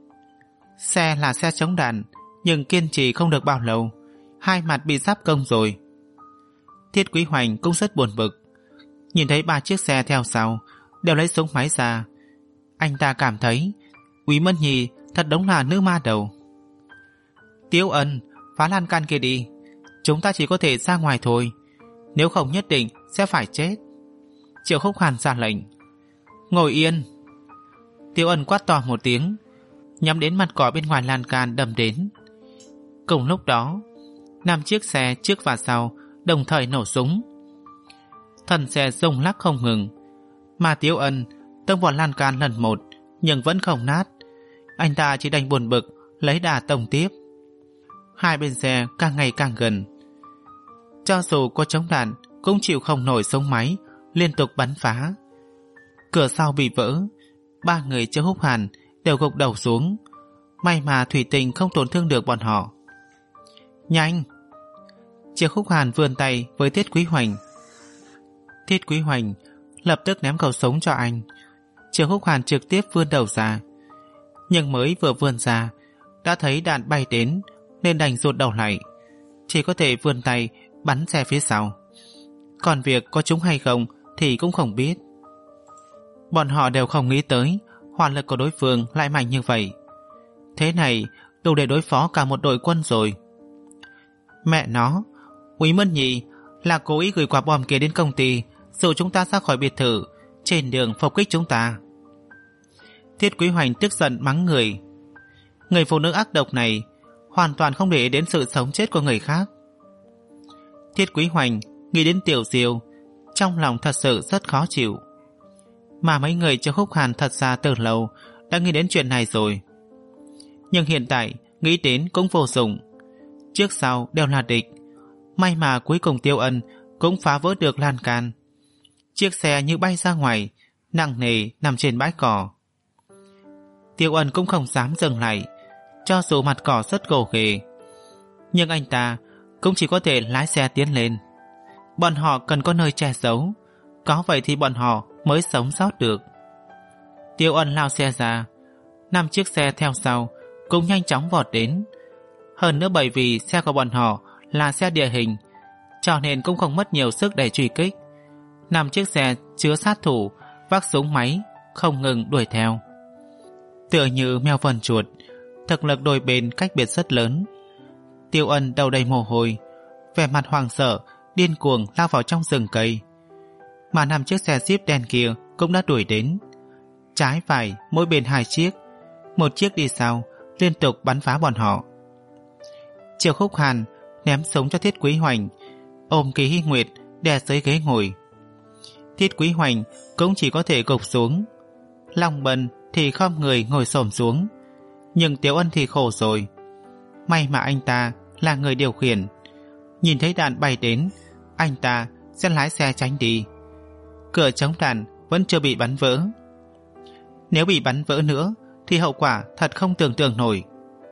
Xe là xe chống đạn, nhưng kiên trì không được bao lâu, hai mặt bị giáp công rồi. Thiết Quý Hoành cũng rất buồn bực. Nhìn thấy ba chiếc xe theo sau đều lấy súng máy ra, anh ta cảm thấy Úy Mân Nhi thật đúng là nữ ma đầu. Tiếu Ân, phá lan can kia đi, chúng ta chỉ có thể ra ngoài thôi, nếu không nhất định sẽ phải chết. Triệu Khúc Hàn ra lệnh. Ngồi yên. Tiếu Ân quát to một tiếng, nhắm đến mặt cỏ bên ngoài lan can đâm đến. Cùng lúc đó, năm chiếc xe trước và sau đồng thời nổ súng. Thân xe rung lắc không ngừng, mà Tiếu Ân tông vào lan can lần một nhưng vẫn không nát. Anh ta chỉ đành buồn bực lấy đà tông tiếp. Hai bên xe càng ngày càng gần, cho dù có chống đạn cũng chịu không nổi súng máy liên tục bắn phá. Cửa sau bị vỡ, ba người Triệu Húc Hàn đều gục đầu xuống. May mà thủy tinh không tổn thương được bọn họ. Nhanh! Triệu Húc Hàn vươn tay với Thiết Quý Hoành. Thiết Quý Hoành lập tức ném khẩu súng cho anh. Triệu Húc Hàn trực tiếp vươn đầu ra, nhưng mới vừa vươn ra đã thấy đạn bay đến nên đành rụt đầu lại, chỉ có thể vươn tay bắn xe phía sau. Còn việc có trúng hay không thì cũng không biết. Bọn họ đều không nghĩ tới hỏa lực của đối phương lại mạnh như vậy. Thế này đủ để đối phó cả một đội quân rồi. Mẹ nó, Úy Mân Nhi là cố ý gửi quả bom kia đến công ty, dụ chúng ta ra khỏi biệt thự, trên đường phục kích chúng ta. Thiết Quý Hoành tức giận mắng người. Người phụ nữ ác độc này hoàn toàn không để ý đến sự sống chết của người khác. Thiết Quý Hoành nghĩ đến Tiểu Diêu, trong lòng thật sự rất khó chịu. Mà mấy người Triệu Húc Hàn thật ra từ lâu đã nghĩ đến chuyện này rồi, nhưng hiện tại nghĩ đến cũng vô dụng. Trước sau đều là địch. May mà cuối cùng Tiêu Ân cũng phá vỡ được lan can. Chiếc xe như bay ra ngoài, nặng nề nằm trên bãi cỏ. Tiêu Ân cũng không dám dừng lại, cho dù mặt cỏ rất gồ ghề, nhưng anh ta cũng chỉ có thể lái xe tiến lên. Bọn họ cần có nơi che giấu, có vậy thì bọn họ mới sống sót được. Tiêu Ân lao xe ra, năm chiếc xe theo sau cũng nhanh chóng vọt đến. Hơn nữa bởi vì xe của bọn họ là xe địa hình, cho nên cũng không mất nhiều sức để truy kích. Năm chiếc xe chứa sát thủ vác súng máy không ngừng đuổi theo. Tựa như mèo vần chuột, thực lực đôi bên cách biệt rất lớn. Tiêu Ân đầu đầy mồ hôi, vẻ mặt hoảng sợ, điên cuồng lao vào trong rừng cây. Mà năm chiếc xe Jeep đen kia cũng đã đuổi đến. Trái phải mỗi bên hai chiếc, một chiếc đi sau, liên tục bắn phá bọn họ. Triệu Khúc Hàn ném súng cho Thiết Quý Hoành, ôm Kỳ Hy Nguyệt đè dưới ghế ngồi. Thiết Quý Hoành cũng chỉ có thể gục xuống. Long Bân thì khom người ngồi xổm xuống, nhưng Tiếu Ân thì khổ rồi. May mà anh ta là người điều khiển, nhìn thấy đạn bay đến, anh ta sẽ lái xe tránh đi. Cửa chống đạn vẫn chưa bị bắn vỡ. Nếu bị bắn vỡ nữa thì hậu quả thật không tưởng tượng nổi.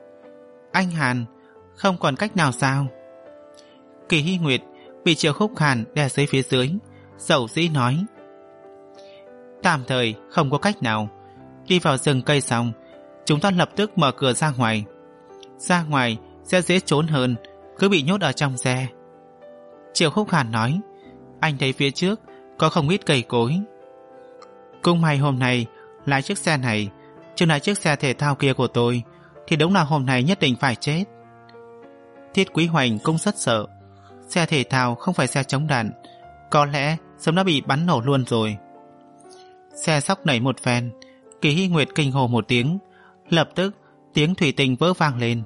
Anh Hàn, không còn cách nào sao? Kỳ Hy Nguyệt bị Triệu Khúc Hàn đè dưới phía dưới, dầu dĩ nói. Tạm thời không có cách nào. Đi vào rừng cây xong, chúng ta lập tức mở cửa ra ngoài. Ra ngoài sẽ dễ trốn hơn cứ bị nhốt ở trong xe. Triệu Khúc Hàn nói, anh thấy phía trước có không ít cây cối. Cũng may hôm nay lái chiếc xe này, chứ lái chiếc xe thể thao kia của tôi thì đúng là hôm nay nhất định phải chết. Thiết Quý Hoành cũng rất sợ. Xe thể thao không phải xe chống đạn, có lẽ sớm đã bị bắn nổ luôn rồi. Xe sóc nảy một phen, Kỳ Hy Nguyệt kinh hô một tiếng, lập tức tiếng thủy tinh vỡ vang lên.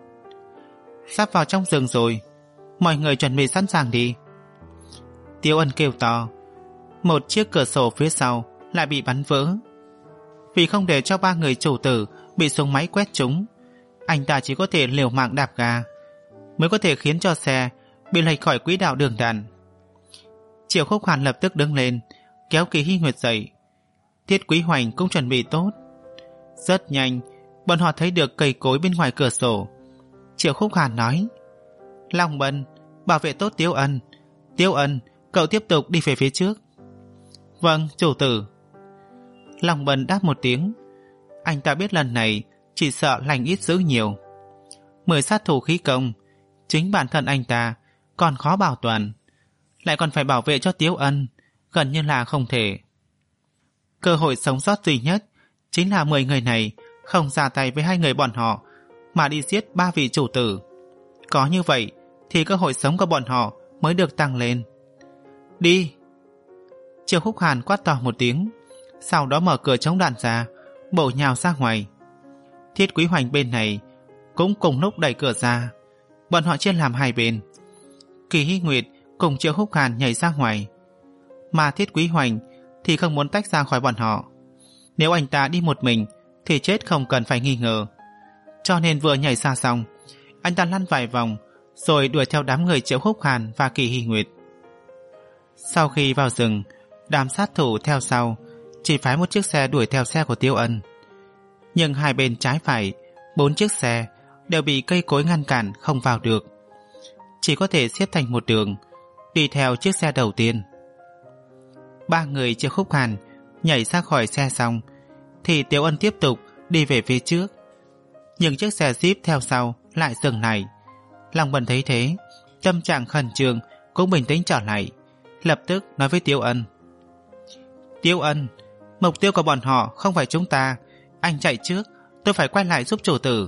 Sắp vào trong rừng rồi, mọi người chuẩn bị sẵn sàng đi. Tiêu Ân kêu to. Một chiếc cửa sổ phía sau lại bị bắn vỡ. Vì không để cho ba người chủ tử bị súng máy quét trúng, anh ta chỉ có thể liều mạng đạp ga, mới có thể khiến cho xe bị lệch khỏi quỹ đạo đường đạn. Triệu Khúc Hàn lập tức đứng lên, kéo Kỳ Hy Nguyệt dậy. Thiết Quý Hoành cũng chuẩn bị tốt. Rất nhanh, bọn họ thấy được cây cối bên ngoài cửa sổ. Triệu Khúc Hàn nói, Long Bân, bảo vệ tốt Tiêu Ân. Tiêu Ân, cậu tiếp tục đi về phía trước. Vâng, chủ tử. Long Bân đáp một tiếng. Anh ta biết lần này chỉ sợ lành ít dữ nhiều. Mười sát thủ khí công, chính bản thân anh ta còn khó bảo toàn, lại còn phải bảo vệ cho Tiêu Ân, gần như là không thể. Cơ hội sống sót duy nhất chính là mười người này không ra tay với hai người bọn họ, mà đi giết ba vị chủ tử. Có như vậy thì cơ hội sống của bọn họ mới được tăng lên. Đi! Triệu Khúc Hàn quát to một tiếng, sau đó mở cửa chống đạn ra, bổ nhào ra ngoài. Thiết Quý Hoành bên này cũng cùng lúc đẩy cửa ra. Bọn họ chia làm hai bên. Kỳ Hy Nguyệt cùng Triệu Khúc Hàn nhảy ra ngoài, mà Thiết Quý Hoành thì không muốn tách ra khỏi bọn họ. Nếu anh ta đi một mình thì chết không cần phải nghi ngờ. Cho nên vừa nhảy ra xong, anh ta lăn vài vòng rồi đuổi theo đám người Triệu Khúc Hàn và Kỳ Hy Nguyệt. Sau khi vào rừng, đám sát thủ theo sau chỉ phái một chiếc xe đuổi theo xe của Tiêu Ân. Nhưng hai bên trái phải, bốn chiếc xe đều bị cây cối ngăn cản không vào được, chỉ có thể xếp thành một đường đi theo chiếc xe đầu tiên. Ba người Triệu Khúc Hàn nhảy ra khỏi xe xong thì Tiêu Ân tiếp tục đi về phía trước, nhưng chiếc xe Jeep theo sau lại dừng lại. Long Bân thấy thế, tâm trạng khẩn trương cũng bình tĩnh trở lại, lập tức nói với Tiêu Ân, Tiêu Ân, mục tiêu của bọn họ không phải chúng ta, anh chạy trước, tôi phải quay lại giúp chủ tử.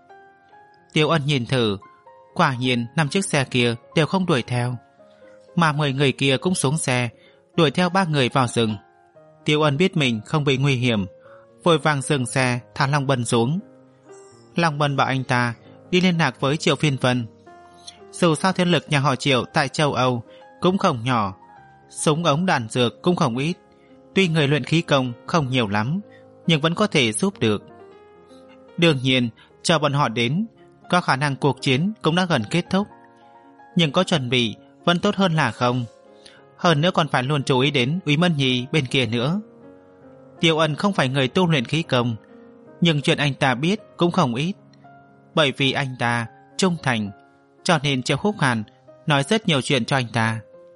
Tiêu Ân nhìn thử, quả nhiên năm chiếc xe kia đều không đuổi theo, mà mười người kia cũng xuống xe đuổi theo ba người vào rừng. Tiêu Ân biết mình không bị nguy hiểm, vội vàng dừng xe thả Long Bân xuống. Long Bân bảo anh ta đi liên lạc với Triệu Phiên Vân. Dù sao thế lực nhà họ Triệu tại châu Âu cũng không nhỏ, súng ống đạn dược cũng không ít. Tuy người luyện khí công không nhiều lắm, nhưng vẫn có thể giúp được. Đương nhiên, chờ bọn họ đến, có khả năng cuộc chiến cũng đã gần kết thúc. Nhưng có chuẩn bị vẫn tốt hơn là không. Hơn nữa còn phải luôn chú ý đến Úy Mân Nhi bên kia nữa. Tiêu Ân không phải người tu luyện khí công, nhưng chuyện anh ta biết cũng không ít. Bởi vì anh ta trung thành, cho nên Triệu Khúc Hàn nói rất nhiều chuyện cho anh ta.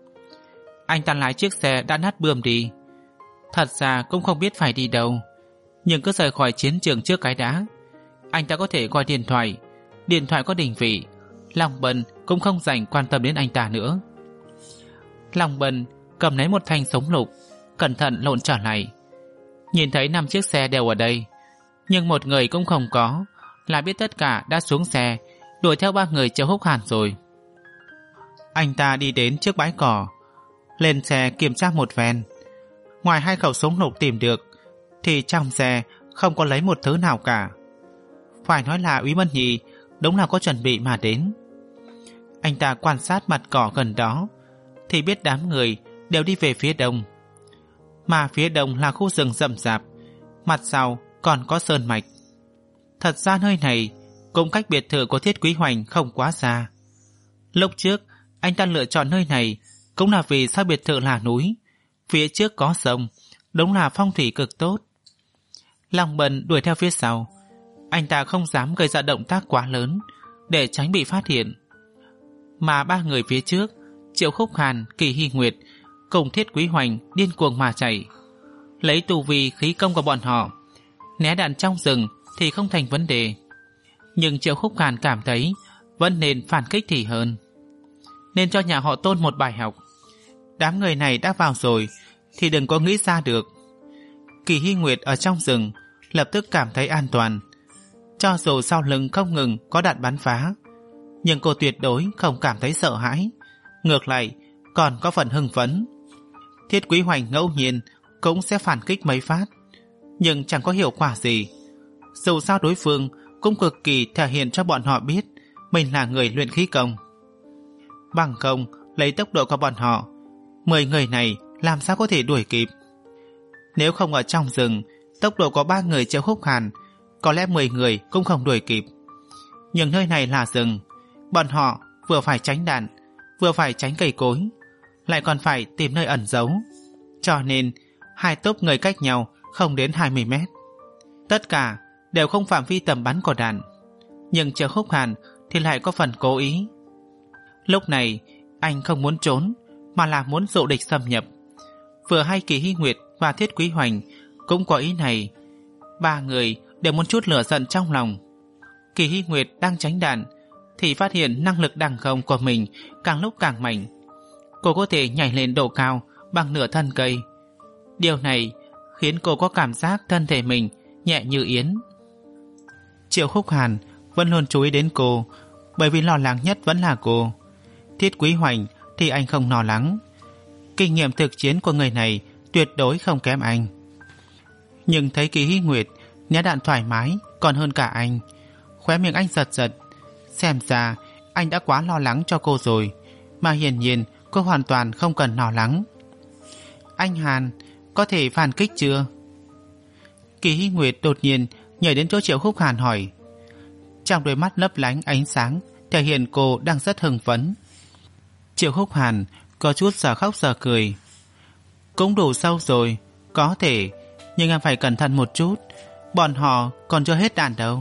Anh ta lái chiếc xe đã nát bươm đi. Thật ra cũng không biết phải đi đâu, nhưng cứ rời khỏi chiến trường trước cái đã. Anh ta có thể gọi điện thoại, điện thoại có định vị. Long Bân cũng không dành quan tâm đến anh ta nữa. Long Bân cầm lấy một thanh súng lục, cẩn thận lộn trở lại. Nhìn thấy năm chiếc xe đều ở đây, nhưng một người cũng không có, là biết tất cả đã xuống xe đuổi theo ba người Triệu Khúc Hàn rồi. Anh ta đi đến trước bãi cỏ, lên xe kiểm tra một phen. Ngoài hai khẩu súng lục tìm được thì trong xe không có lấy một thứ nào cả. Phải nói là Úy Mân Nhi đúng là có chuẩn bị mà đến. Anh ta quan sát mặt cỏ gần đó thì biết đám người đều đi về phía đông, mà phía đông là khu rừng rậm rạp, mặt sau còn có sơn mạch. Thật ra nơi này cũng cách biệt thự của Thiết Quý Hoành không quá xa. Lúc trước anh ta lựa chọn nơi này cũng là vì sau biệt thự là núi, phía trước có sông, đúng là phong thủy cực tốt. Long Bân đuổi theo phía sau. Anh ta không dám gây ra động tác quá lớn để tránh bị phát hiện. Mà ba người phía trước, Triệu Khúc Hàn, Kỳ Hy Nguyệt cùng Thiết Quý Hoành điên cuồng mà chạy, lấy tu vi khí công của bọn họ né đạn trong rừng thì không thành vấn đề. Nhưng Triệu Khúc Hàn cảm thấy vẫn nên phản kích thì hơn. Nên cho nhà họ Tôn một bài học. Đám người này đã vào rồi thì đừng có nghĩ ra được. Kỳ Hy Nguyệt ở trong rừng lập tức cảm thấy an toàn. Cho dù sau lưng không ngừng có đạn bắn phá, nhưng cô tuyệt đối không cảm thấy sợ hãi, ngược lại còn có phần hưng phấn. Thiết Quý Hoành ngẫu nhiên cũng sẽ phản kích mấy phát, nhưng chẳng có hiệu quả gì. Dù sao đối phương cũng cực kỳ thể hiện cho bọn họ biết mình là người luyện khí công. Bằng không, lấy tốc độ của bọn họ, mười người này làm sao có thể đuổi kịp. Nếu không ở trong rừng, tốc độ có ba người Triệu Khúc Hàn, có lẽ mười người cũng không đuổi kịp. Nhưng nơi này là rừng, bọn họ vừa phải tránh đạn, vừa phải tránh cây cối, lại còn phải tìm nơi ẩn giấu. Cho nên hai tốp người cách nhau không đến hai mươi mét. Tất cả đều không phạm vi tầm bắn của đạn, nhưng Triệu Khúc Hàn thì lại có phần cố ý. Lúc này anh không muốn trốn, mà là muốn dụ địch xâm nhập. Vừa hay Kỳ Hy Nguyệt và Thiết Quý Hoành cũng có ý này. Ba người đều muốn chút lửa giận trong lòng. Kỳ Hy Nguyệt đang tránh đạn thì phát hiện năng lực đằng không của mình càng lúc càng mạnh. Cô có thể nhảy lên độ cao bằng nửa thân cây. Điều này khiến cô có cảm giác thân thể mình nhẹ như yến. Triệu Khúc Hàn vẫn luôn chú ý đến cô, bởi vì lo lắng nhất vẫn là cô. Thiết Quý Hoành thì anh không lo lắng. Kinh nghiệm thực chiến của người này tuyệt đối không kém anh. Nhưng thấy Kỳ Hy Nguyệt né đạn thoải mái còn hơn cả anh, khóe miệng anh giật giật. Xem ra anh đã quá lo lắng cho cô rồi, mà hiển nhiên cô hoàn toàn không cần lo lắng. Anh Hàn, có thể phản kích chưa? Kỳ Hy Nguyệt đột nhiên nhảy đến chỗ Triệu Khúc Hàn hỏi. Trong đôi mắt lấp lánh ánh sáng thể hiện cô đang rất hưng phấn. Triệu Khúc Hàn có chút giờ khóc giờ cười. Cũng đủ sâu rồi, có thể, nhưng em phải cẩn thận một chút, bọn họ còn chưa hết đạn đâu.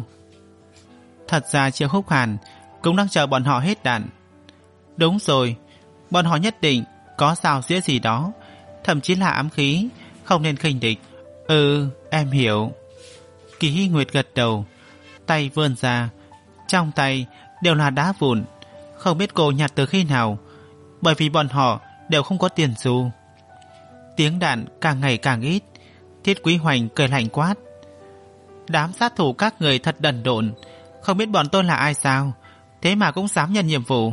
Thật ra Triệu Khúc Hàn cũng đang chờ bọn họ hết đạn. Đúng rồi, bọn họ nhất định có rào dĩa gì đó, thậm chí là ám khí, không nên khinh địch. Ừ, em hiểu. Kỳ Hy Nguyệt gật đầu, tay vươn ra, trong tay đều là đá vụn, không biết cô nhặt từ khi nào, bởi vì bọn họ đều không có tiền xu. Tiếng đạn càng ngày càng ít. Thiết Quý Hoành cười lạnh quát. Đám sát thủ các người thật đần độn, không biết bọn tôi là ai sao, thế mà cũng dám nhận nhiệm vụ.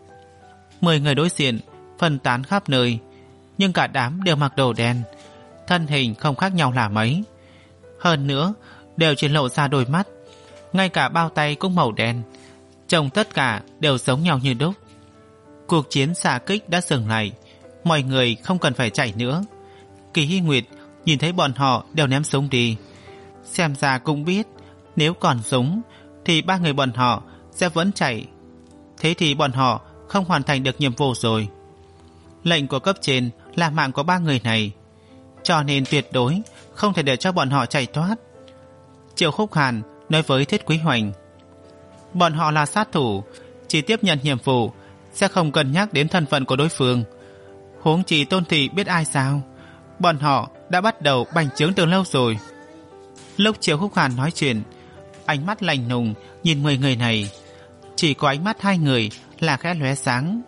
Mười người đối diện phân tán khắp nơi, nhưng cả đám đều mặc đồ đen, thân hình không khác nhau là mấy. Hơn nữa đều chỉ lộ ra đôi mắt, ngay cả bao tay cũng màu đen, trông tất cả đều giống nhau như đúc. Cuộc chiến xạ kích đã dừng lại, mọi người không cần phải chạy nữa. Kỳ Hy Nguyệt nhìn thấy bọn họ đều ném súng đi, xem ra cũng biết nếu còn súng thì ba người bọn họ sẽ vẫn chạy. Thế thì bọn họ không hoàn thành được nhiệm vụ rồi. Lệnh của cấp trên là mạng của ba người này, cho nên tuyệt đối không thể để cho bọn họ chạy thoát. Triệu Khúc Hàn nói với Thiết Quý Hoành. Bọn họ là sát thủ, chỉ tiếp nhận nhiệm vụ, sẽ không cân nhắc đến thân phận của đối phương. Huống chi Tôn Thị biết ai sao, bọn họ đã bắt đầu bành trướng từ lâu rồi. Lúc Triệu Khúc Hàn nói chuyện, ánh mắt lạnh lùng nhìn mười người này, chỉ có ánh mắt hai người là khẽ lóe sáng.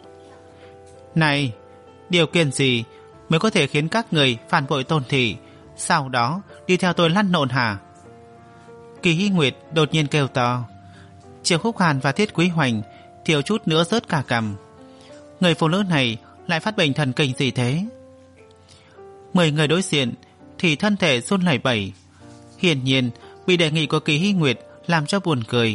Này, điều kiện gì mới có thể khiến các người phản bội Tôn Thị, sau đó đi theo tôi lăn lộn hả? Kỳ Hy Nguyệt đột nhiên kêu to. Triệu Khúc Hàn và Thiết Quý Hoành thiếu chút nữa rớt cả cằm. Người phụ nữ này lại phát bệnh thần kinh gì thế? Mười người đối diện thì thân thể run lẩy bẩy, hiển nhiên bị đề nghị của Kỳ Hy Nguyệt làm cho buồn cười.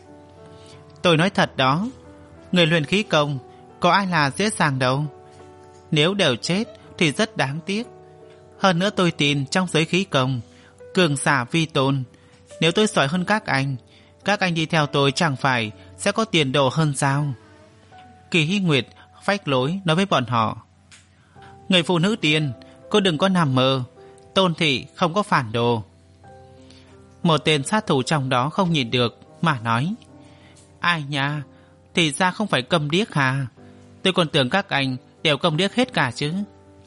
Tôi nói thật đó, người luyện khí công có ai là dễ dàng đâu. Nếu đều chết thì rất đáng tiếc. Hơn nữa tôi tin trong giới khí công, cường giả vi tôn. Nếu tôi giỏi hơn các anh, các anh đi theo tôi chẳng phải sẽ có tiền đồ hơn sao? Kỳ Hy Nguyệt phách lối nói với bọn họ. Người phụ nữ điên, cô đừng có nằm mơ, Tôn Thị không có phản đồ. Một tên sát thủ trong đó không nhịn được mà nói. Ai nha, thì ra không phải câm điếc hả? Tôi còn tưởng các anh đều câm điếc hết cả chứ.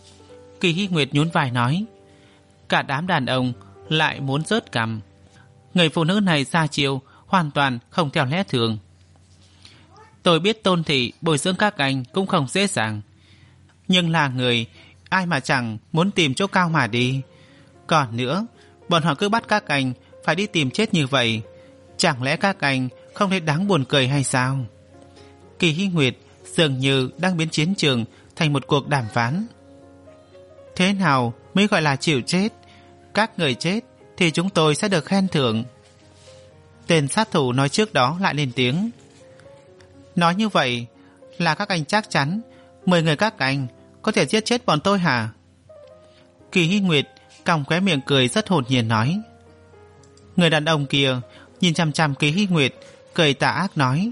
Kỳ Hy Nguyệt nhún vai nói. Cả đám đàn ông lại muốn rớt cằm. Người phụ nữ này ra chiêu hoàn toàn không theo lẽ thường. Tôi biết Tôn thị bồi dưỡng các anh cũng không dễ dàng, nhưng là người, ai mà chẳng muốn tìm chỗ cao mà đi. Còn nữa, bọn họ cứ bắt các anh phải đi tìm chết như vậy, chẳng lẽ các anh không thấy đáng buồn cười hay sao? Kỳ Hy Nguyệt dường như đang biến chiến trường thành một cuộc đàm phán. Thế nào mới gọi là chịu chết? Các người chết thì chúng tôi sẽ được khen thưởng. Tên sát thủ nói trước đó lại lên tiếng. Nói như vậy là các anh chắc chắn mười người các anh có thể giết chết bọn tôi hả? Kỳ Hy Nguyệt còng khóe miệng cười rất hồn nhiên nói. Người đàn ông kia nhìn chằm chằm Kỳ Hy Nguyệt, cười tà ác nói.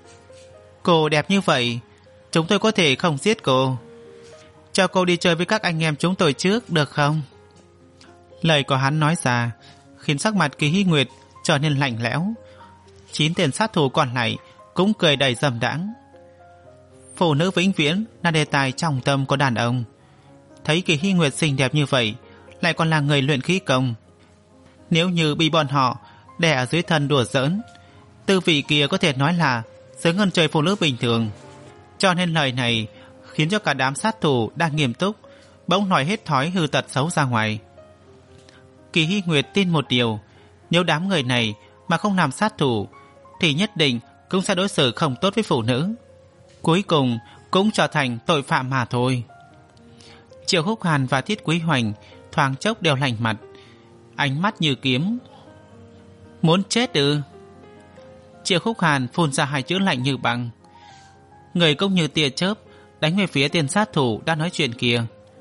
Cô đẹp như vậy, chúng tôi có thể không giết cô. Cho cô đi chơi với các anh em chúng tôi trước được không? Lời của hắn nói ra khiến sắc mặt Kỳ Hy Nguyệt trở nên lạnh lẽo. Chín tên sát thủ còn lại cũng cười đầy dâm đãng. Phụ nữ vĩnh viễn là đề tài trọng tâm của đàn ông. Thấy Kỳ Hy Nguyệt xinh đẹp như vậy, lại còn là người luyện khí công, nếu như bị bọn họ đè ở dưới thân đùa giỡn, tư vị kia có thể nói là sướng hơn trời phụ nữ bình thường. Cho nên lời này khiến cho cả đám sát thủ đang nghiêm túc bỗng nói hết thói hư tật xấu ra ngoài. Kỳ Hy Nguyệt tin một điều, nếu đám người này mà không làm sát thủ thì nhất định cũng sẽ đối xử không tốt với phụ nữ, cuối cùng cũng trở thành tội phạm mà thôi. Triệu Húc Hàn và Thiết Quý Hoành thoáng chốc đều lạnh mặt, ánh mắt như kiếm. Muốn chết ư? Triệu Húc Hàn phun ra hai chữ lạnh như băng, người cũng như tia chớp đánh về phía tên sát thủ đã nói chuyện kia.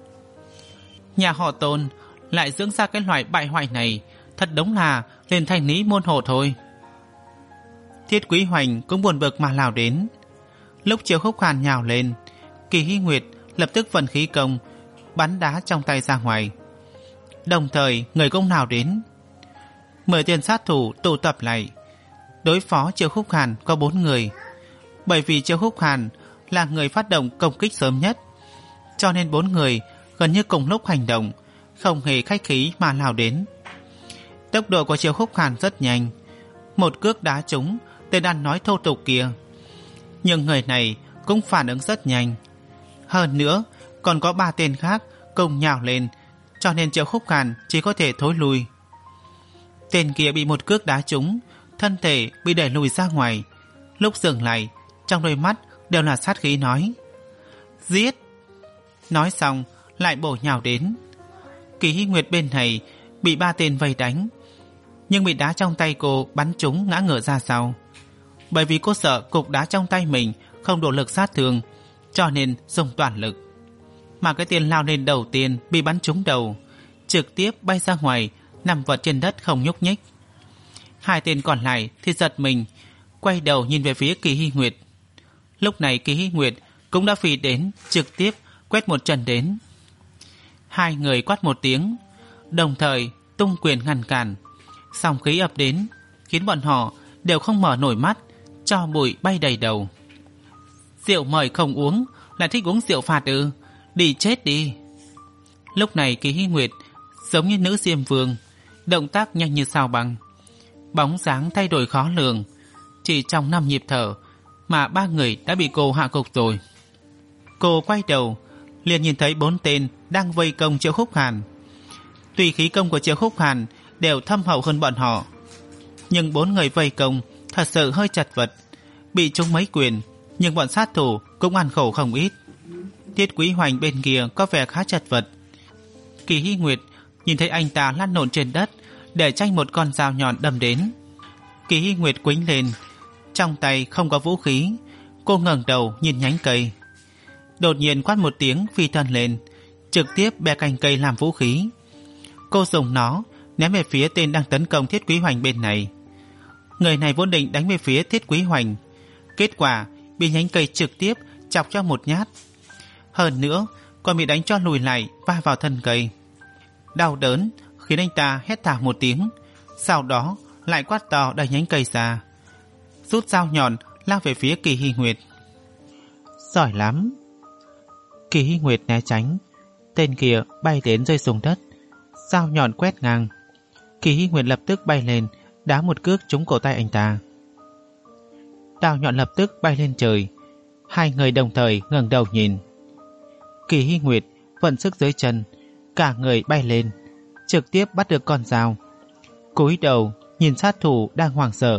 Nhà họ Tôn lại dưỡng ra cái loại bại hoại này, thật đúng là lên thành lý môn hộ thôi. Thiết Quý Hoành cũng buồn bực mà lao đến. Lúc Triệu Húc Hàn nhào lên, Kỳ Hy Nguyệt lập tức vận khí công bắn đá trong tay ra ngoài, đồng thời người cũng nào đến. Mười tên sát thủ tụ tập lại đối phó Triệu Húc Hàn có bốn người. Bởi vì Triệu Húc Hàn là người phát động công kích sớm nhất, cho nên bốn người gần như cùng lúc hành động, không hề khách khí mà lao đến. Tốc độ của Triệu Húc Hàn rất nhanh, một cước đá trúng tên ăn nói thô tục kia, nhưng người này cũng phản ứng rất nhanh. Hơn nữa còn có ba tên khác cùng nhào lên, cho nên Triệu Húc Hàn chỉ có thể thối lui. Tên kia bị một cước đá trúng, thân thể bị đẩy lùi ra ngoài. Lúc dừng lại, trong đôi mắt đều là sát khí nói. Giết! Nói xong lại bổ nhào đến. Kỳ Hy Nguyệt bên này bị ba tên vây đánh, nhưng bị đá trong tay cô bắn trúng ngã ngửa ra sau. Bởi vì cô sợ cục đá trong tay mình không đủ lực sát thương, cho nên dùng toàn lực. Mà cái tên lao lên đầu tiên bị bắn trúng đầu, trực tiếp bay ra ngoài, nằm vật trên đất không nhúc nhích. Hai tên còn lại thì giật mình, quay đầu nhìn về phía Kỳ Hy Nguyệt. Lúc này Kỳ Hy Nguyệt cũng đã phi đến, trực tiếp quét một chân đến. Hai người quát một tiếng, đồng thời tung quyền ngăn cản. Sóng khí ập đến, khiến bọn họ đều không mở nổi mắt, cho bụi bay đầy đầu. Rượu mời không uống, lại thích uống rượu phạt ư? Đi chết đi! Lúc này Kỳ Hy Nguyệt giống như nữ diêm vương, động tác nhanh như sao băng, bóng dáng thay đổi khó lường. Chỉ trong năm nhịp thở mà ba người đã bị cô hạ gục rồi. Cô quay đầu liền nhìn thấy bốn tên đang vây công Triệu Húc Hàn. Tuy khí công của Triệu Húc Hàn đều thâm hậu hơn bọn họ, nhưng bốn người vây công thật sự hơi chật vật, bị trúng mấy quyền, nhưng bọn sát thủ cũng ăn khổ không ít. Thiết Quý Hoành bên kia có vẻ khá chật vật. Kỳ Hy Nguyệt nhìn thấy anh ta lăn lộn trên đất để tranh một con dao nhọn đâm đến. Kỳ Hy Nguyệt quĩnh lên, trong tay không có vũ khí. Cô ngẩng đầu nhìn nhánh cây, đột nhiên quát một tiếng phi thân lên, trực tiếp bẻ cành cây làm vũ khí. Cô dùng nó ném về phía tên đang tấn công Thiết Quý Hoành bên này. Người này vốn định đánh về phía Thiết Quý Hoành, kết quả bị nhánh cây trực tiếp chọc cho một nhát, hơn nữa còn bị đánh cho lùi lại, va vào thân cây. Đau đớn khiến anh ta hét thảm một tiếng, sau đó lại quát to đẩy nhánh cây ra, rút dao nhọn lao về phía Kỳ Hy Nguyệt. Giỏi lắm! Kỳ Hy Nguyệt né tránh, tên kia bay đến rơi xuống đất, dao nhọn quét ngang. Kỳ Hy Nguyệt lập tức bay lên, đá một cước trúng cổ tay anh ta. Đao nhọn lập tức bay lên trời. Hai người đồng thời ngẩng đầu nhìn. Kỳ Hy Nguyệt vận sức dưới chân, cả người bay lên, trực tiếp bắt được con dao, cúi đầu nhìn sát thủ đang hoảng sợ.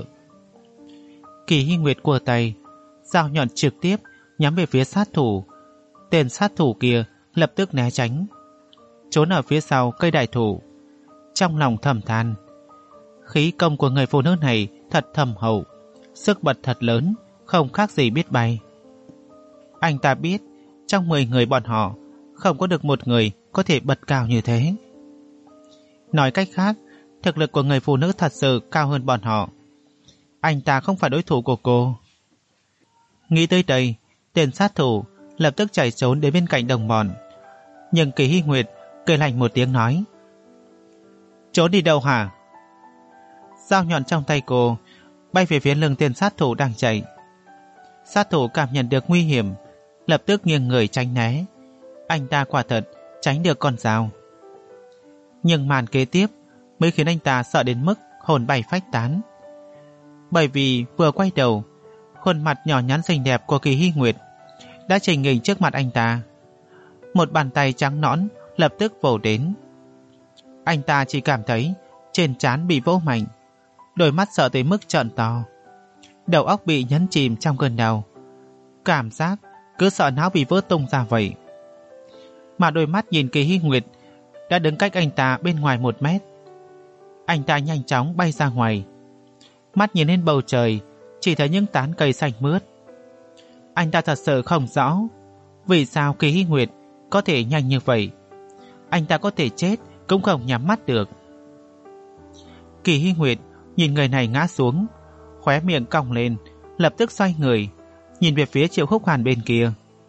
Kỳ Hy Nguyệt cua tay, dao nhọn trực tiếp nhắm về phía sát thủ. Tên sát thủ kia lập tức né tránh, trốn ở phía sau cây đại thụ. Trong lòng thầm than, khí công của người phụ nữ này thật thâm hậu, sức bật thật lớn, không khác gì biết bay. Anh ta biết trong mười người bọn họ không có được một người có thể bật cao như thế. Nói cách khác, thực lực của người phụ nữ thật sự cao hơn bọn họ. Anh ta không phải đối thủ của cô. Nghĩ tới đây, tên sát thủ lập tức chạy trốn đến bên cạnh đồng bọn. Nhưng Kỳ Hy Nguyệt cười lạnh một tiếng nói: trốn đi đâu hả? Dao nhọn trong tay cô bay về phía lưng tên sát thủ đang chạy. Sát thủ cảm nhận được nguy hiểm, lập tức nghiêng người tránh né. Anh ta quả thật tránh được con dao. Nhưng màn kế tiếp mới khiến anh ta sợ đến mức hồn bay phách tán. Bởi vì vừa quay đầu, khuôn mặt nhỏ nhắn xinh đẹp của Kỳ Hy Nguyệt đã trình hình trước mặt anh ta. Một bàn tay trắng nõn lập tức vồ đến. Anh ta chỉ cảm thấy trên trán bị vỗ mạnh, đôi mắt sợ tới mức trợn to, đầu óc bị nhấn chìm trong cơn đau, cảm giác cứ sợ não bị vỡ tung ra vậy. Mà đôi mắt nhìn Kỳ Hy Nguyệt đã đứng cách anh ta bên ngoài một mét. Anh ta nhanh chóng bay ra ngoài, mắt nhìn lên bầu trời, chỉ thấy những tán cây xanh mướt. Anh ta thật sự không rõ vì sao Kỳ Hy Nguyệt có thể nhanh như vậy. Anh ta có thể chết cũng không nhắm mắt được. Kỳ Hy Nguyệt nhìn người này ngã xuống, khóe miệng cong lên, lập tức xoay người nhìn về phía Triệu Khúc Hàn bên kia.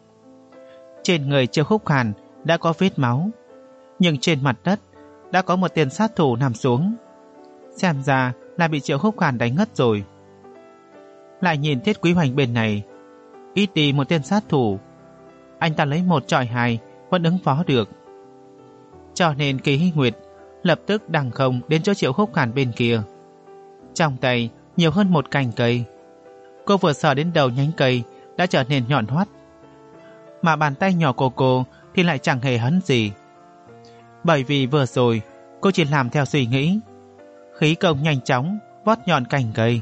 Trên người Triệu Khúc Hàn đã có vết máu, nhưng trên mặt đất đã có một tên sát thủ nằm xuống. Xem ra là bị Triệu Khúc Hàn đánh ngất rồi. Lại nhìn Thiết Quý Hoành bên này, ít đi một tên sát thủ, anh ta lấy một chọi hai vẫn ứng phó được. Cho nên Kỳ Hy Nguyệt lập tức đằng không đến chỗ Triệu Khúc Hàn bên kia. Trong tay nhiều hơn một cành cây. Cô vừa sờ đến đầu nhánh cây đã trở nên nhọn hoắt, mà bàn tay nhỏ của cô thì lại chẳng hề hấn gì. Bởi vì vừa rồi cô chỉ làm theo suy nghĩ, khí công nhanh chóng vót nhọn cành cây.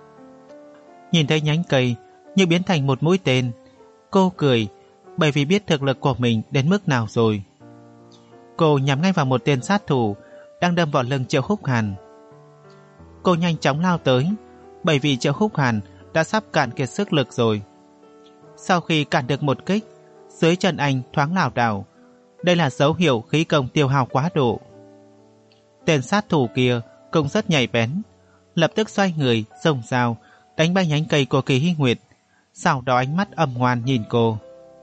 Nhìn thấy nhánh cây như biến thành một mũi tên, cô cười, bởi vì biết thực lực của mình đến mức nào rồi. Cô nhắm ngay vào một tên sát thủ đang đâm vào lưng Triệu Khúc Hàn. Cô nhanh chóng lao tới, bởi vì Triệu Khúc Hàn đã sắp cạn kiệt sức lực rồi. Sau khi cản được một kích, dưới chân anh thoáng lảo đảo. Đây là dấu hiệu khí công tiêu hao quá độ. Tên sát thủ kia cũng rất nhạy bén, lập tức xoay người xông dao đánh bay nhánh cây của Kỳ Hy Nguyệt. Sau đó ánh mắt âm ngoan nhìn cô.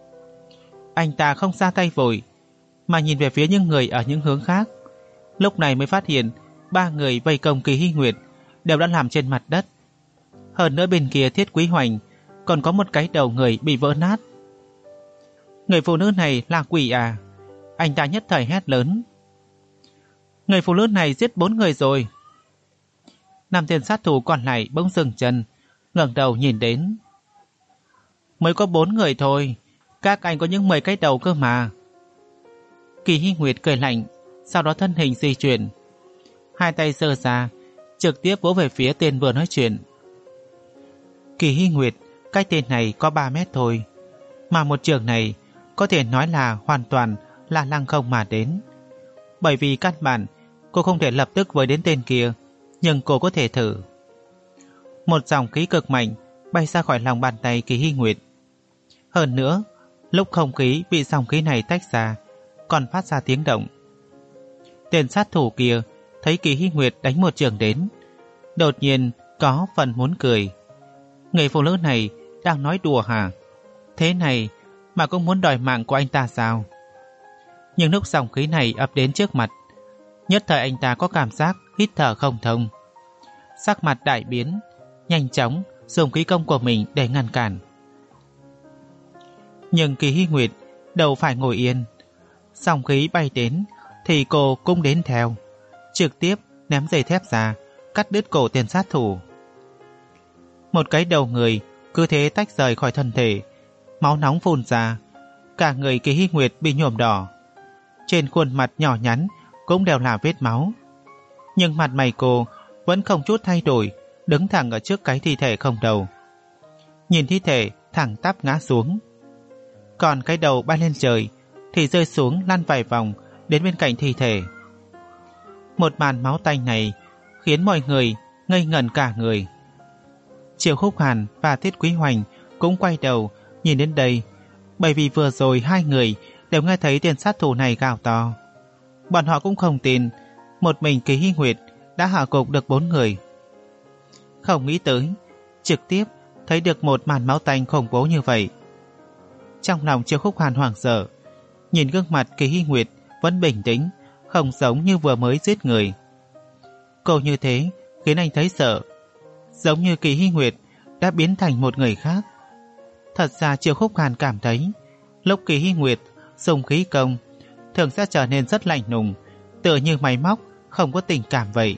Anh ta không ra tay vội, mà nhìn về phía những người ở những hướng khác. Lúc này mới phát hiện ba người vây công Kỳ Hy Nguyệt đều đã nằm trên mặt đất. Hơn nữa bên kia Thiết Quý Hoành còn có một cái đầu người bị vỡ nát. Người phụ nữ này là quỷ à? Anh ta nhất thời hét lớn. Người phụ nữ này giết bốn người rồi. Năm tên sát thủ còn lại bỗng dừng chân, ngẩng đầu nhìn đến. Mới có bốn người thôi, các anh có những mười cái đầu cơ mà. Kỳ Hy Nguyệt cười lạnh, sau đó thân hình di chuyển, hai tay giơ ra, trực tiếp vỗ về phía tên vừa nói chuyện. Kỳ Hy Nguyệt cách tên này có ba mét thôi, mà một trường này có thể nói là hoàn toàn là lăng không mà đến. Bởi vì căn bản cô không thể lập tức với đến tên kia, nhưng cô có thể thử. Một dòng khí cực mạnh bay ra khỏi lòng bàn tay Kỳ Hy Nguyệt. Hơn nữa, lúc không khí bị dòng khí này tách ra, còn phát ra tiếng động. Tên sát thủ kia thấy Kỳ Hy Nguyệt đánh một trường đến, đột nhiên có phần muốn cười. Người phụ nữ này đang nói đùa hả? Thế này mà cũng muốn đòi mạng của anh ta sao? Nhưng lúc dòng khí này ập đến trước mặt, nhất thời anh ta có cảm giác hít thở không thông. Sắc mặt đại biến, nhanh chóng dùng khí công của mình để ngăn cản. Nhưng Kỳ Hy Nguyệt đâu phải ngồi yên. Dòng khí bay đến thì cô cũng đến theo, trực tiếp ném dây thép ra, cắt đứt cổ tiền sát thủ. Một cái đầu người cứ thế tách rời khỏi thân thể, máu nóng phun ra, cả người Kỳ Hy Nguyệt bị nhuộm đỏ. Trên khuôn mặt nhỏ nhắn cũng đều là vết máu, nhưng mặt mày cô vẫn không chút thay đổi, đứng thẳng ở trước cái thi thể không đầu. Nhìn thi thể thẳng tắp ngã xuống, còn cái đầu bay lên trời thì rơi xuống lăn vài vòng đến bên cạnh thi thể. Một màn máu tanh này khiến mọi người ngây ngẩn cả người. Triệu Khúc Hàn và Thiết Quý Hoành cũng quay đầu nhìn đến đây, bởi vì vừa rồi hai người đều nghe thấy tên sát thủ này gào to. Bọn họ cũng không tin một mình Kỳ Hy Nguyệt đã hạ gục được bốn người. Không nghĩ tới trực tiếp thấy được một màn máu tanh khủng bố như vậy. Trong lòng Triệu Khúc Hàn hoảng sợ, nhìn gương mặt Kỳ Hy Nguyệt vẫn bình tĩnh, không giống như vừa mới giết người. Cô như thế khiến anh thấy sợ, giống như Kỳ Hy Nguyệt đã biến thành một người khác. Thật ra Triệu Khúc Hàn cảm thấy lúc Kỳ Hy Nguyệt dùng khí công thường sẽ trở nên rất lạnh lùng, tựa như máy móc không có tình cảm vậy.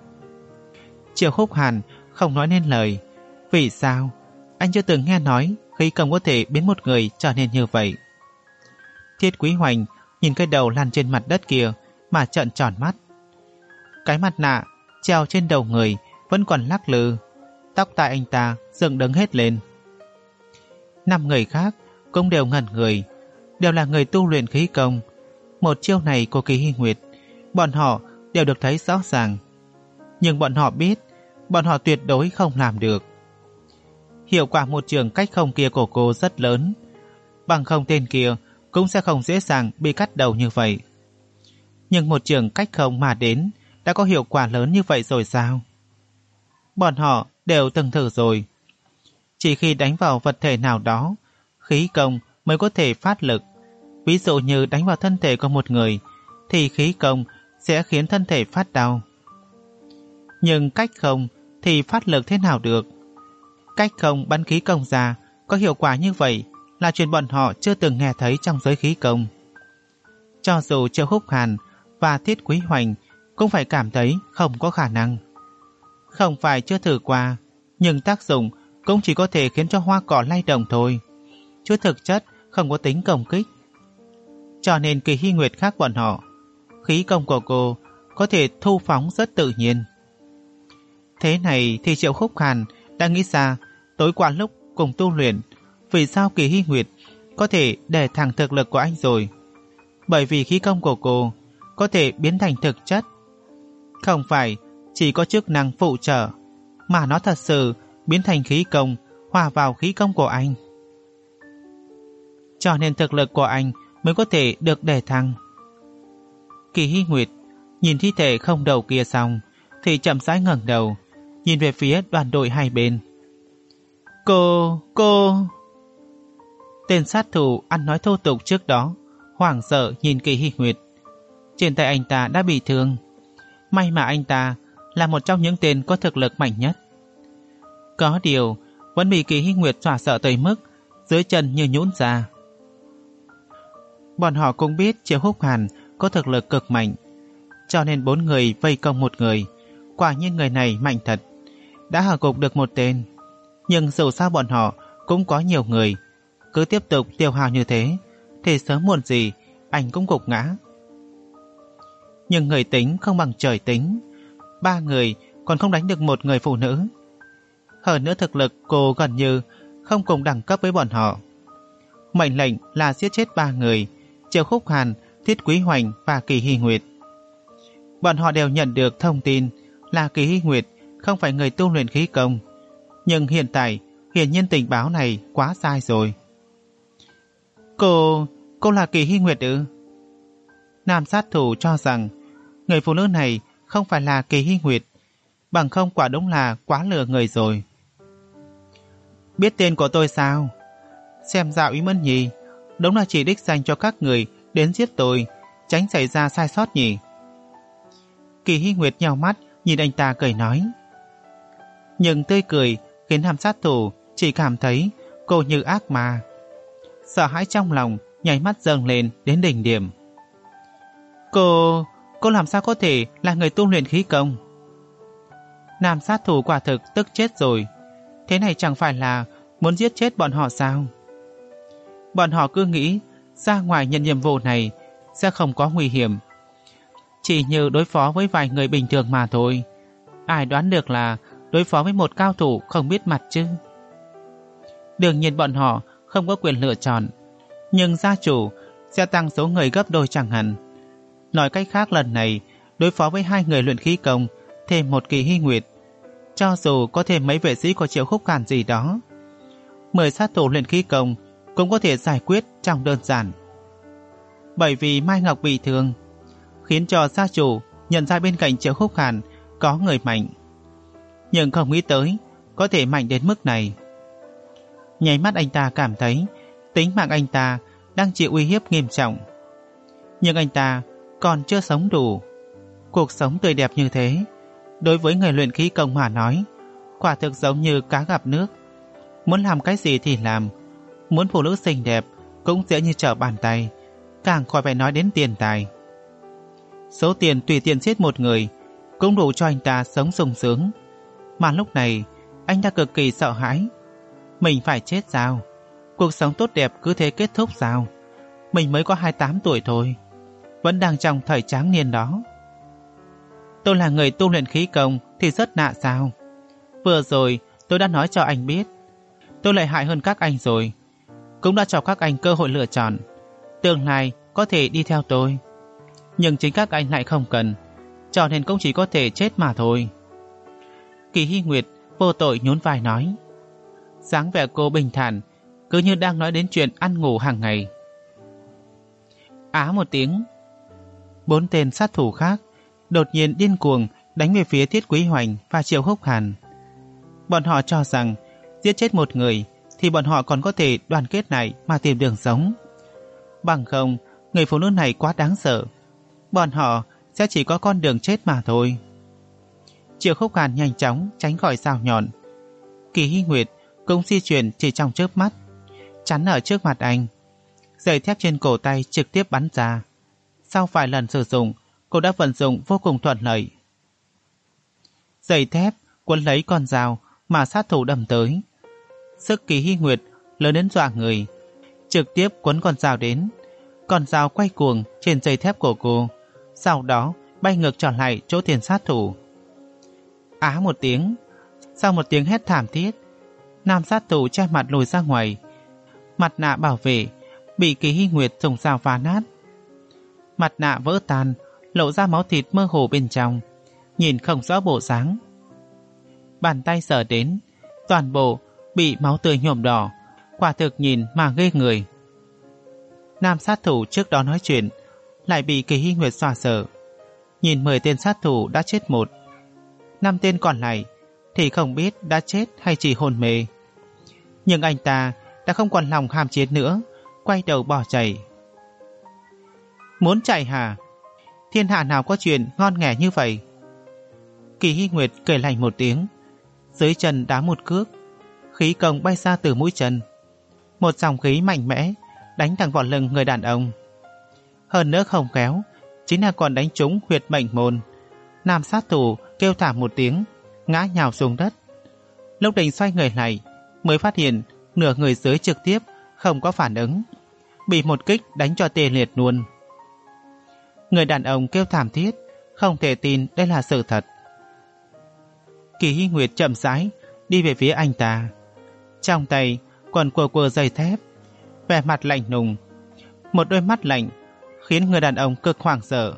Triệu Khúc Hàn không nói nên lời. Vì sao? Anh chưa từng nghe nói khí công có thể biến một người trở nên như vậy. Thiết Quý Hoành nhìn cái đầu lăn trên mặt đất kia mà trợn tròn mắt. Cái mặt nạ treo trên đầu người vẫn còn lắc lư, tóc tai anh ta dựng đứng hết lên. Năm người khác cũng đều ngẩn người, đều là người tu luyện khí công. Một chiêu này của Kỳ Hy Nguyệt, bọn họ đều được thấy rõ ràng, nhưng bọn họ biết bọn họ tuyệt đối không làm được. Hiệu quả một trường cách không kia của cô rất lớn, bằng không tên kia cũng sẽ không dễ dàng bị cắt đầu như vậy. Nhưng một trường cách không mà đến đã có hiệu quả lớn như vậy rồi sao? Bọn họ đều từng thử rồi. Chỉ khi đánh vào vật thể nào đó, khí công mới có thể phát lực. Ví dụ như đánh vào thân thể của một người, thì khí công sẽ khiến thân thể phát đau. Nhưng cách không thì phát lực thế nào được? Cách không bắn khí công ra có hiệu quả như vậy là chuyện bọn họ chưa từng nghe thấy trong giới khí công. Cho dù Triệu Khúc Hàn và Thiết Quý Hoành cũng phải cảm thấy không có khả năng. Không phải chưa thử qua, nhưng tác dụng cũng chỉ có thể khiến cho hoa cỏ lay động thôi, chứ thực chất không có tính công kích. Cho nên Kỳ Hy Nguyệt khác bọn họ, khí công của cô có thể thu phóng rất tự nhiên. Thế này thì Triệu Khúc Hàn đã nghĩ ra tối qua lúc cùng tu luyện vì sao Kỳ Hy Nguyệt có thể để thẳng thực lực của anh rồi. Bởi vì khí công của cô có thể biến thành thực chất, không phải chỉ có chức năng phụ trợ, mà nó thật sự biến thành khí công, hòa vào khí công của anh. Cho nên thực lực của anh mới có thể được đề thăng. Kỳ Hy Nguyệt nhìn thi thể không đầu kia xong thì chậm rãi ngẩng đầu, nhìn về phía đoàn đội hai bên. Cô, cô... Tên sát thủ ăn nói thô tục trước đó hoảng sợ nhìn Kỳ Hy Nguyệt. Trên tay anh ta đã bị thương. May mà anh ta là một trong những tên có thực lực mạnh nhất. Có điều vẫn bị Kỳ Hy Nguyệt dọa sợ tới mức dưới chân như nhũn ra. Bọn họ cũng biết Triệu Khúc Hàn có thực lực cực mạnh, cho nên bốn người vây công một người. Quả nhiên người này mạnh thật, đã hạ gục được một tên. Nhưng dù sao bọn họ cũng có nhiều người, cứ tiếp tục tiêu hao như thế thì sớm muộn gì anh cũng gục ngã. Nhưng người tính không bằng trời tính, ba người còn không đánh được một người phụ nữ. Hơn nữa thực lực cô gần như không cùng đẳng cấp với bọn họ. Mệnh lệnh là giết chết ba người: Triệu Khúc Hàn, Thiết Quý Hoành và Kỳ Hy Nguyệt. Bọn họ đều nhận được thông tin là Kỳ Hy Nguyệt không phải người tu luyện khí công, nhưng hiện tại hiển nhiên tình báo này quá sai rồi. Cô, cô là Kỳ Hy Nguyệt ư? Nam sát thủ cho rằng người phụ nữ này không phải là Kỳ Hy Nguyệt, bằng không quả đúng là quá lừa người rồi. Biết tên của tôi sao? Xem ra Úy Mẫn Nhi đúng là chỉ đích danh cho các người đến giết tôi, tránh xảy ra sai sót nhỉ? Kỳ Hy Nguyệt nhào mắt nhìn anh ta cười nói. Nhưng tươi cười khiến nam sát thủ chỉ cảm thấy cô như ác ma. Sợ hãi trong lòng nháy mắt dâng lên đến đỉnh điểm. Cô, cô làm sao có thể là người tu luyện khí công? Nam sát thủ quả thực tức chết rồi. Thế này chẳng phải là muốn giết chết bọn họ sao? Bọn họ cứ nghĩ ra ngoài nhận nhiệm vụ này sẽ không có nguy hiểm, chỉ như đối phó với vài người bình thường mà thôi. Ai đoán được là đối phó với một cao thủ không biết mặt chứ. Đương nhiên bọn họ không có quyền lựa chọn, nhưng gia chủ sẽ tăng số người gấp đôi chẳng hạn. Nói cách khác, lần này đối phó với hai người luyện khí công thêm một Kỳ Hy Nguyệt, cho dù có thêm mấy vệ sĩ của Triệu Khúc Càn gì đó, mười sát thủ luyện khí công cũng có thể giải quyết trong đơn giản. Bởi vì Mai Ngọc bị thương, khiến cho gia chủ nhận ra bên cạnh Triệu Khúc Càn có người mạnh, nhưng không nghĩ tới có thể mạnh đến mức này. Nháy mắt anh ta cảm thấy tính mạng anh ta đang chịu uy hiếp nghiêm trọng, nhưng anh ta còn chưa sống đủ. Cuộc sống tươi đẹp như thế, đối với người luyện khí công mà nói, quả thực giống như cá gặp nước. Muốn làm cái gì thì làm, muốn phụ nữ xinh đẹp cũng dễ như trở bàn tay, càng khỏi phải nói đến tiền tài. Số tiền tùy tiện giết một người cũng đủ cho anh ta sống sung sướng. Mà lúc này anh ta cực kỳ sợ hãi. Mình phải chết sao? Cuộc sống tốt đẹp cứ thế kết thúc sao? Mình mới có hai mươi tám tuổi thôi, vẫn đang trong thời tráng niên đó. Tôi là người tu luyện khí công thì rất nạ sao? Vừa rồi tôi đã nói cho anh biết, tôi lợi hại hơn các anh rồi, cũng đã cho các anh cơ hội lựa chọn, tương lai có thể đi theo tôi. Nhưng chính các anh lại không cần, cho nên cũng chỉ có thể chết mà thôi. Kỳ Hy Nguyệt vô tội nhún vai nói. Dáng vẻ cô bình thản, cứ như đang nói đến chuyện ăn ngủ hàng ngày. Á một tiếng, bốn tên sát thủ khác đột nhiên điên cuồng đánh về phía Thiết Quý Hoành và Triệu Húc Hàn. Bọn họ cho rằng giết chết một người thì bọn họ còn có thể đoàn kết lại mà tìm đường sống. Bằng không, người phụ nữ này quá đáng sợ, bọn họ sẽ chỉ có con đường chết mà thôi. Triệu Húc Hàn nhanh chóng tránh khỏi dao nhọn. Kỳ Hy Nguyệt cũng di chuyển chỉ trong chớp mắt, chắn ở trước mặt anh. Dây thép trên cổ tay trực tiếp bắn ra. Sau vài lần sử dụng, cô đã vận dụng vô cùng thuận lợi. Dây thép quấn lấy con dao mà sát thủ đâm tới. Sức Kỳ Hy Nguyệt lớn đến dọa người, trực tiếp quấn con dao đến. Con dao quay cuồng trên dây thép của cô, sau đó bay ngược trở lại chỗ tiền sát thủ. Á một tiếng, sau một tiếng hét thảm thiết, nam sát thủ che mặt lùi ra ngoài. Mặt nạ bảo vệ bị Kỳ Hy Nguyệt dùng dao phá nát. Mặt nạ vỡ tan, lộ ra máu thịt mơ hồ bên trong, nhìn không rõ bộ dáng. Bàn tay sờ đến, toàn bộ bị máu tươi nhuộm đỏ, quả thực nhìn mà ghê người. Nam sát thủ trước đó nói chuyện lại bị Kỳ Hy Nguyệt dọa sợ. Nhìn mười tên sát thủ đã chết một, năm tên còn lại thì không biết đã chết hay chỉ hôn mê. Nhưng anh ta đã không còn lòng ham chiến nữa, quay đầu bỏ chạy. Muốn chạy hả? Thiên hạ nào có chuyện ngon nghẻ như vậy? Kỳ Hy Nguyệt cười lạnh một tiếng, dưới chân đá một cước, khí công bay ra từ mũi chân. Một dòng khí mạnh mẽ đánh thẳng vào lưng người đàn ông. Hơn nữa không kéo, chính là còn đánh trúng huyệt mệnh môn. Nam sát thủ kêu thảm một tiếng, ngã nhào xuống đất. Lúc định xoay người lại, mới phát hiện nửa người dưới trực tiếp không có phản ứng, bị một kích đánh cho tê liệt luôn. Người đàn ông kêu thảm thiết, không thể tin đây là sự thật. Kỳ Hy Nguyệt chậm rãi đi về phía anh ta, trong tay còn quờ quờ dây thép, vẻ mặt lạnh lùng, một đôi mắt lạnh khiến người đàn ông cực hoảng sợ.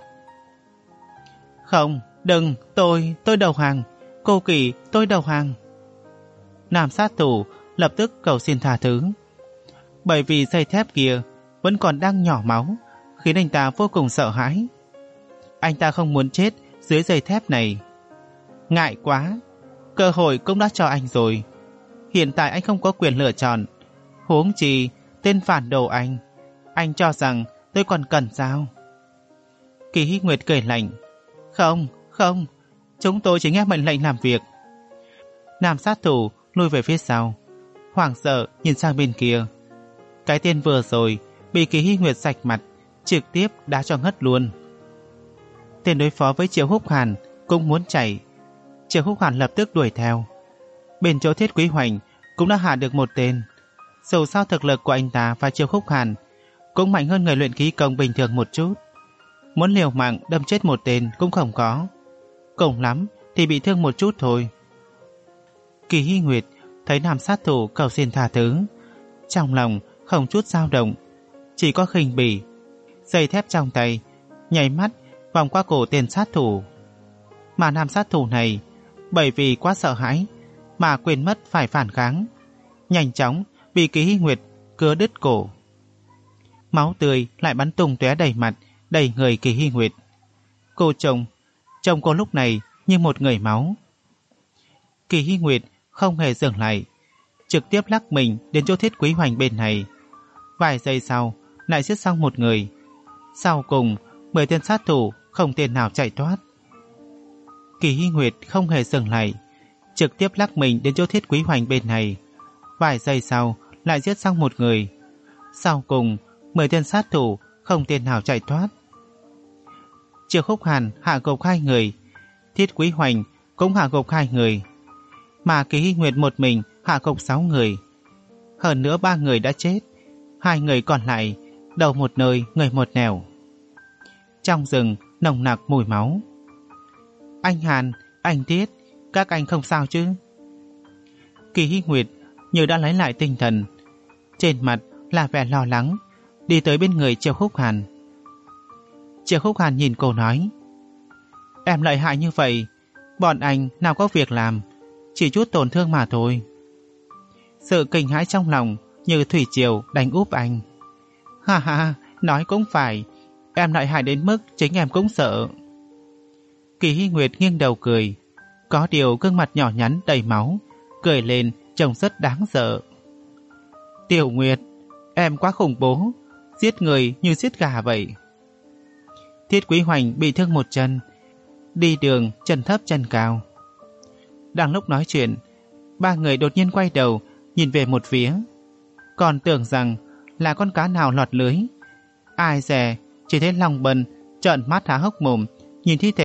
Không, đừng, tôi, tôi đầu hàng, cô Kỳ, tôi đầu hàng. Nam sát thủ lập tức cầu xin tha thứ, bởi vì dây thép kia vẫn còn đang nhỏ máu, khiến anh ta vô cùng sợ hãi. Anh ta không muốn chết dưới dây thép này. Ngại quá, cơ hội cũng đã cho anh rồi, hiện tại anh không có quyền lựa chọn. Huống chi tên phản đồ anh, anh cho rằng tôi còn cần sao? Kỳ Hy Nguyệt cười lạnh. Không, không, chúng tôi chỉ nghe mệnh lệnh làm việc. Nam sát thủ lùi về phía sau, hoảng sợ nhìn sang bên kia. Cái tên vừa rồi bị Kỳ Hy Nguyệt sạch mặt, trực tiếp đá cho ngất luôn. Tên đối phó với Triệu Húc Hàn cũng muốn chạy, Triệu Khúc Hàn lập tức đuổi theo. Bên chỗ Thiết Quý Hoành cũng đã hạ được một tên. Dù sao thực lực của anh ta và Triệu Khúc Hàn cũng mạnh hơn người luyện khí công bình thường một chút. Muốn liều mạng đâm chết một tên cũng không có, cùng lắm thì bị thương một chút thôi. Kỳ Hy Nguyệt thấy nam sát thủ cầu xin tha thứ, trong lòng không chút dao động, chỉ có khinh bỉ. Dây thép trong tay nháy mắt vòng qua cổ tên sát thủ. Mà nam sát thủ này bởi vì quá sợ hãi mà quên mất phải phản kháng, nhanh chóng bị Kỳ Hy Nguyệt cứa đứt cổ. Máu tươi lại bắn tung tóe đầy mặt, đầy người Kỳ Hy Nguyệt. Cô chồng, chồng cô lúc này như một người máu. Kỳ Hy Nguyệt không hề dừng lại, trực tiếp lắc mình đến chỗ Thiết Quý Hoành bên này. Vài giây sau lại giết xong một người. Sau cùng mười tên sát thủ không tên nào chạy thoát. Kỳ Hy Nguyệt không hề dừng lại, trực tiếp lắc mình đến chỗ Thiết Quý Hoành bên này. Vài giây sau lại giết xong một người. Sau cùng mười tên sát thủ không tên nào chạy thoát. Triệu Khúc Hàn hạ gục hai người, Thiết Quý Hoành cũng hạ gục hai người, mà Kỳ Hy Nguyệt một mình hạ gục sáu người. Hơn nữa ba người đã chết, hai người còn lại đầu một nơi người một nẻo. Trong rừng nồng nặc mùi máu. Anh Hàn, anh Tiết, các anh không sao chứ? Kỳ Hy Nguyệt như đã lấy lại tinh thần, trên mặt là vẻ lo lắng, đi tới bên người Triệu Khúc Hàn. Triệu Khúc Hàn nhìn cô nói: Em lợi hại như vậy, bọn anh nào có việc làm, chỉ chút tổn thương mà thôi. Sự kinh hãi trong lòng như thủy triều đánh úp anh. Ha ha, nói cũng phải, em lợi hại đến mức chính em cũng sợ. Kỳ Hy Nguyệt nghiêng đầu cười, có điều gương mặt nhỏ nhắn đầy máu, cười lên trông rất đáng sợ. Tiểu Nguyệt, em quá khủng bố, giết người như giết gà vậy. Thiết Quý Hoành bị thương một chân, đi đường chân thấp chân cao. Đang lúc nói chuyện, ba người đột nhiên quay đầu nhìn về một phía, còn tưởng rằng là con cá nào lọt lưới. Ai dè chỉ thấy Long Bân trợn mắt há hốc mồm nhìn thi thể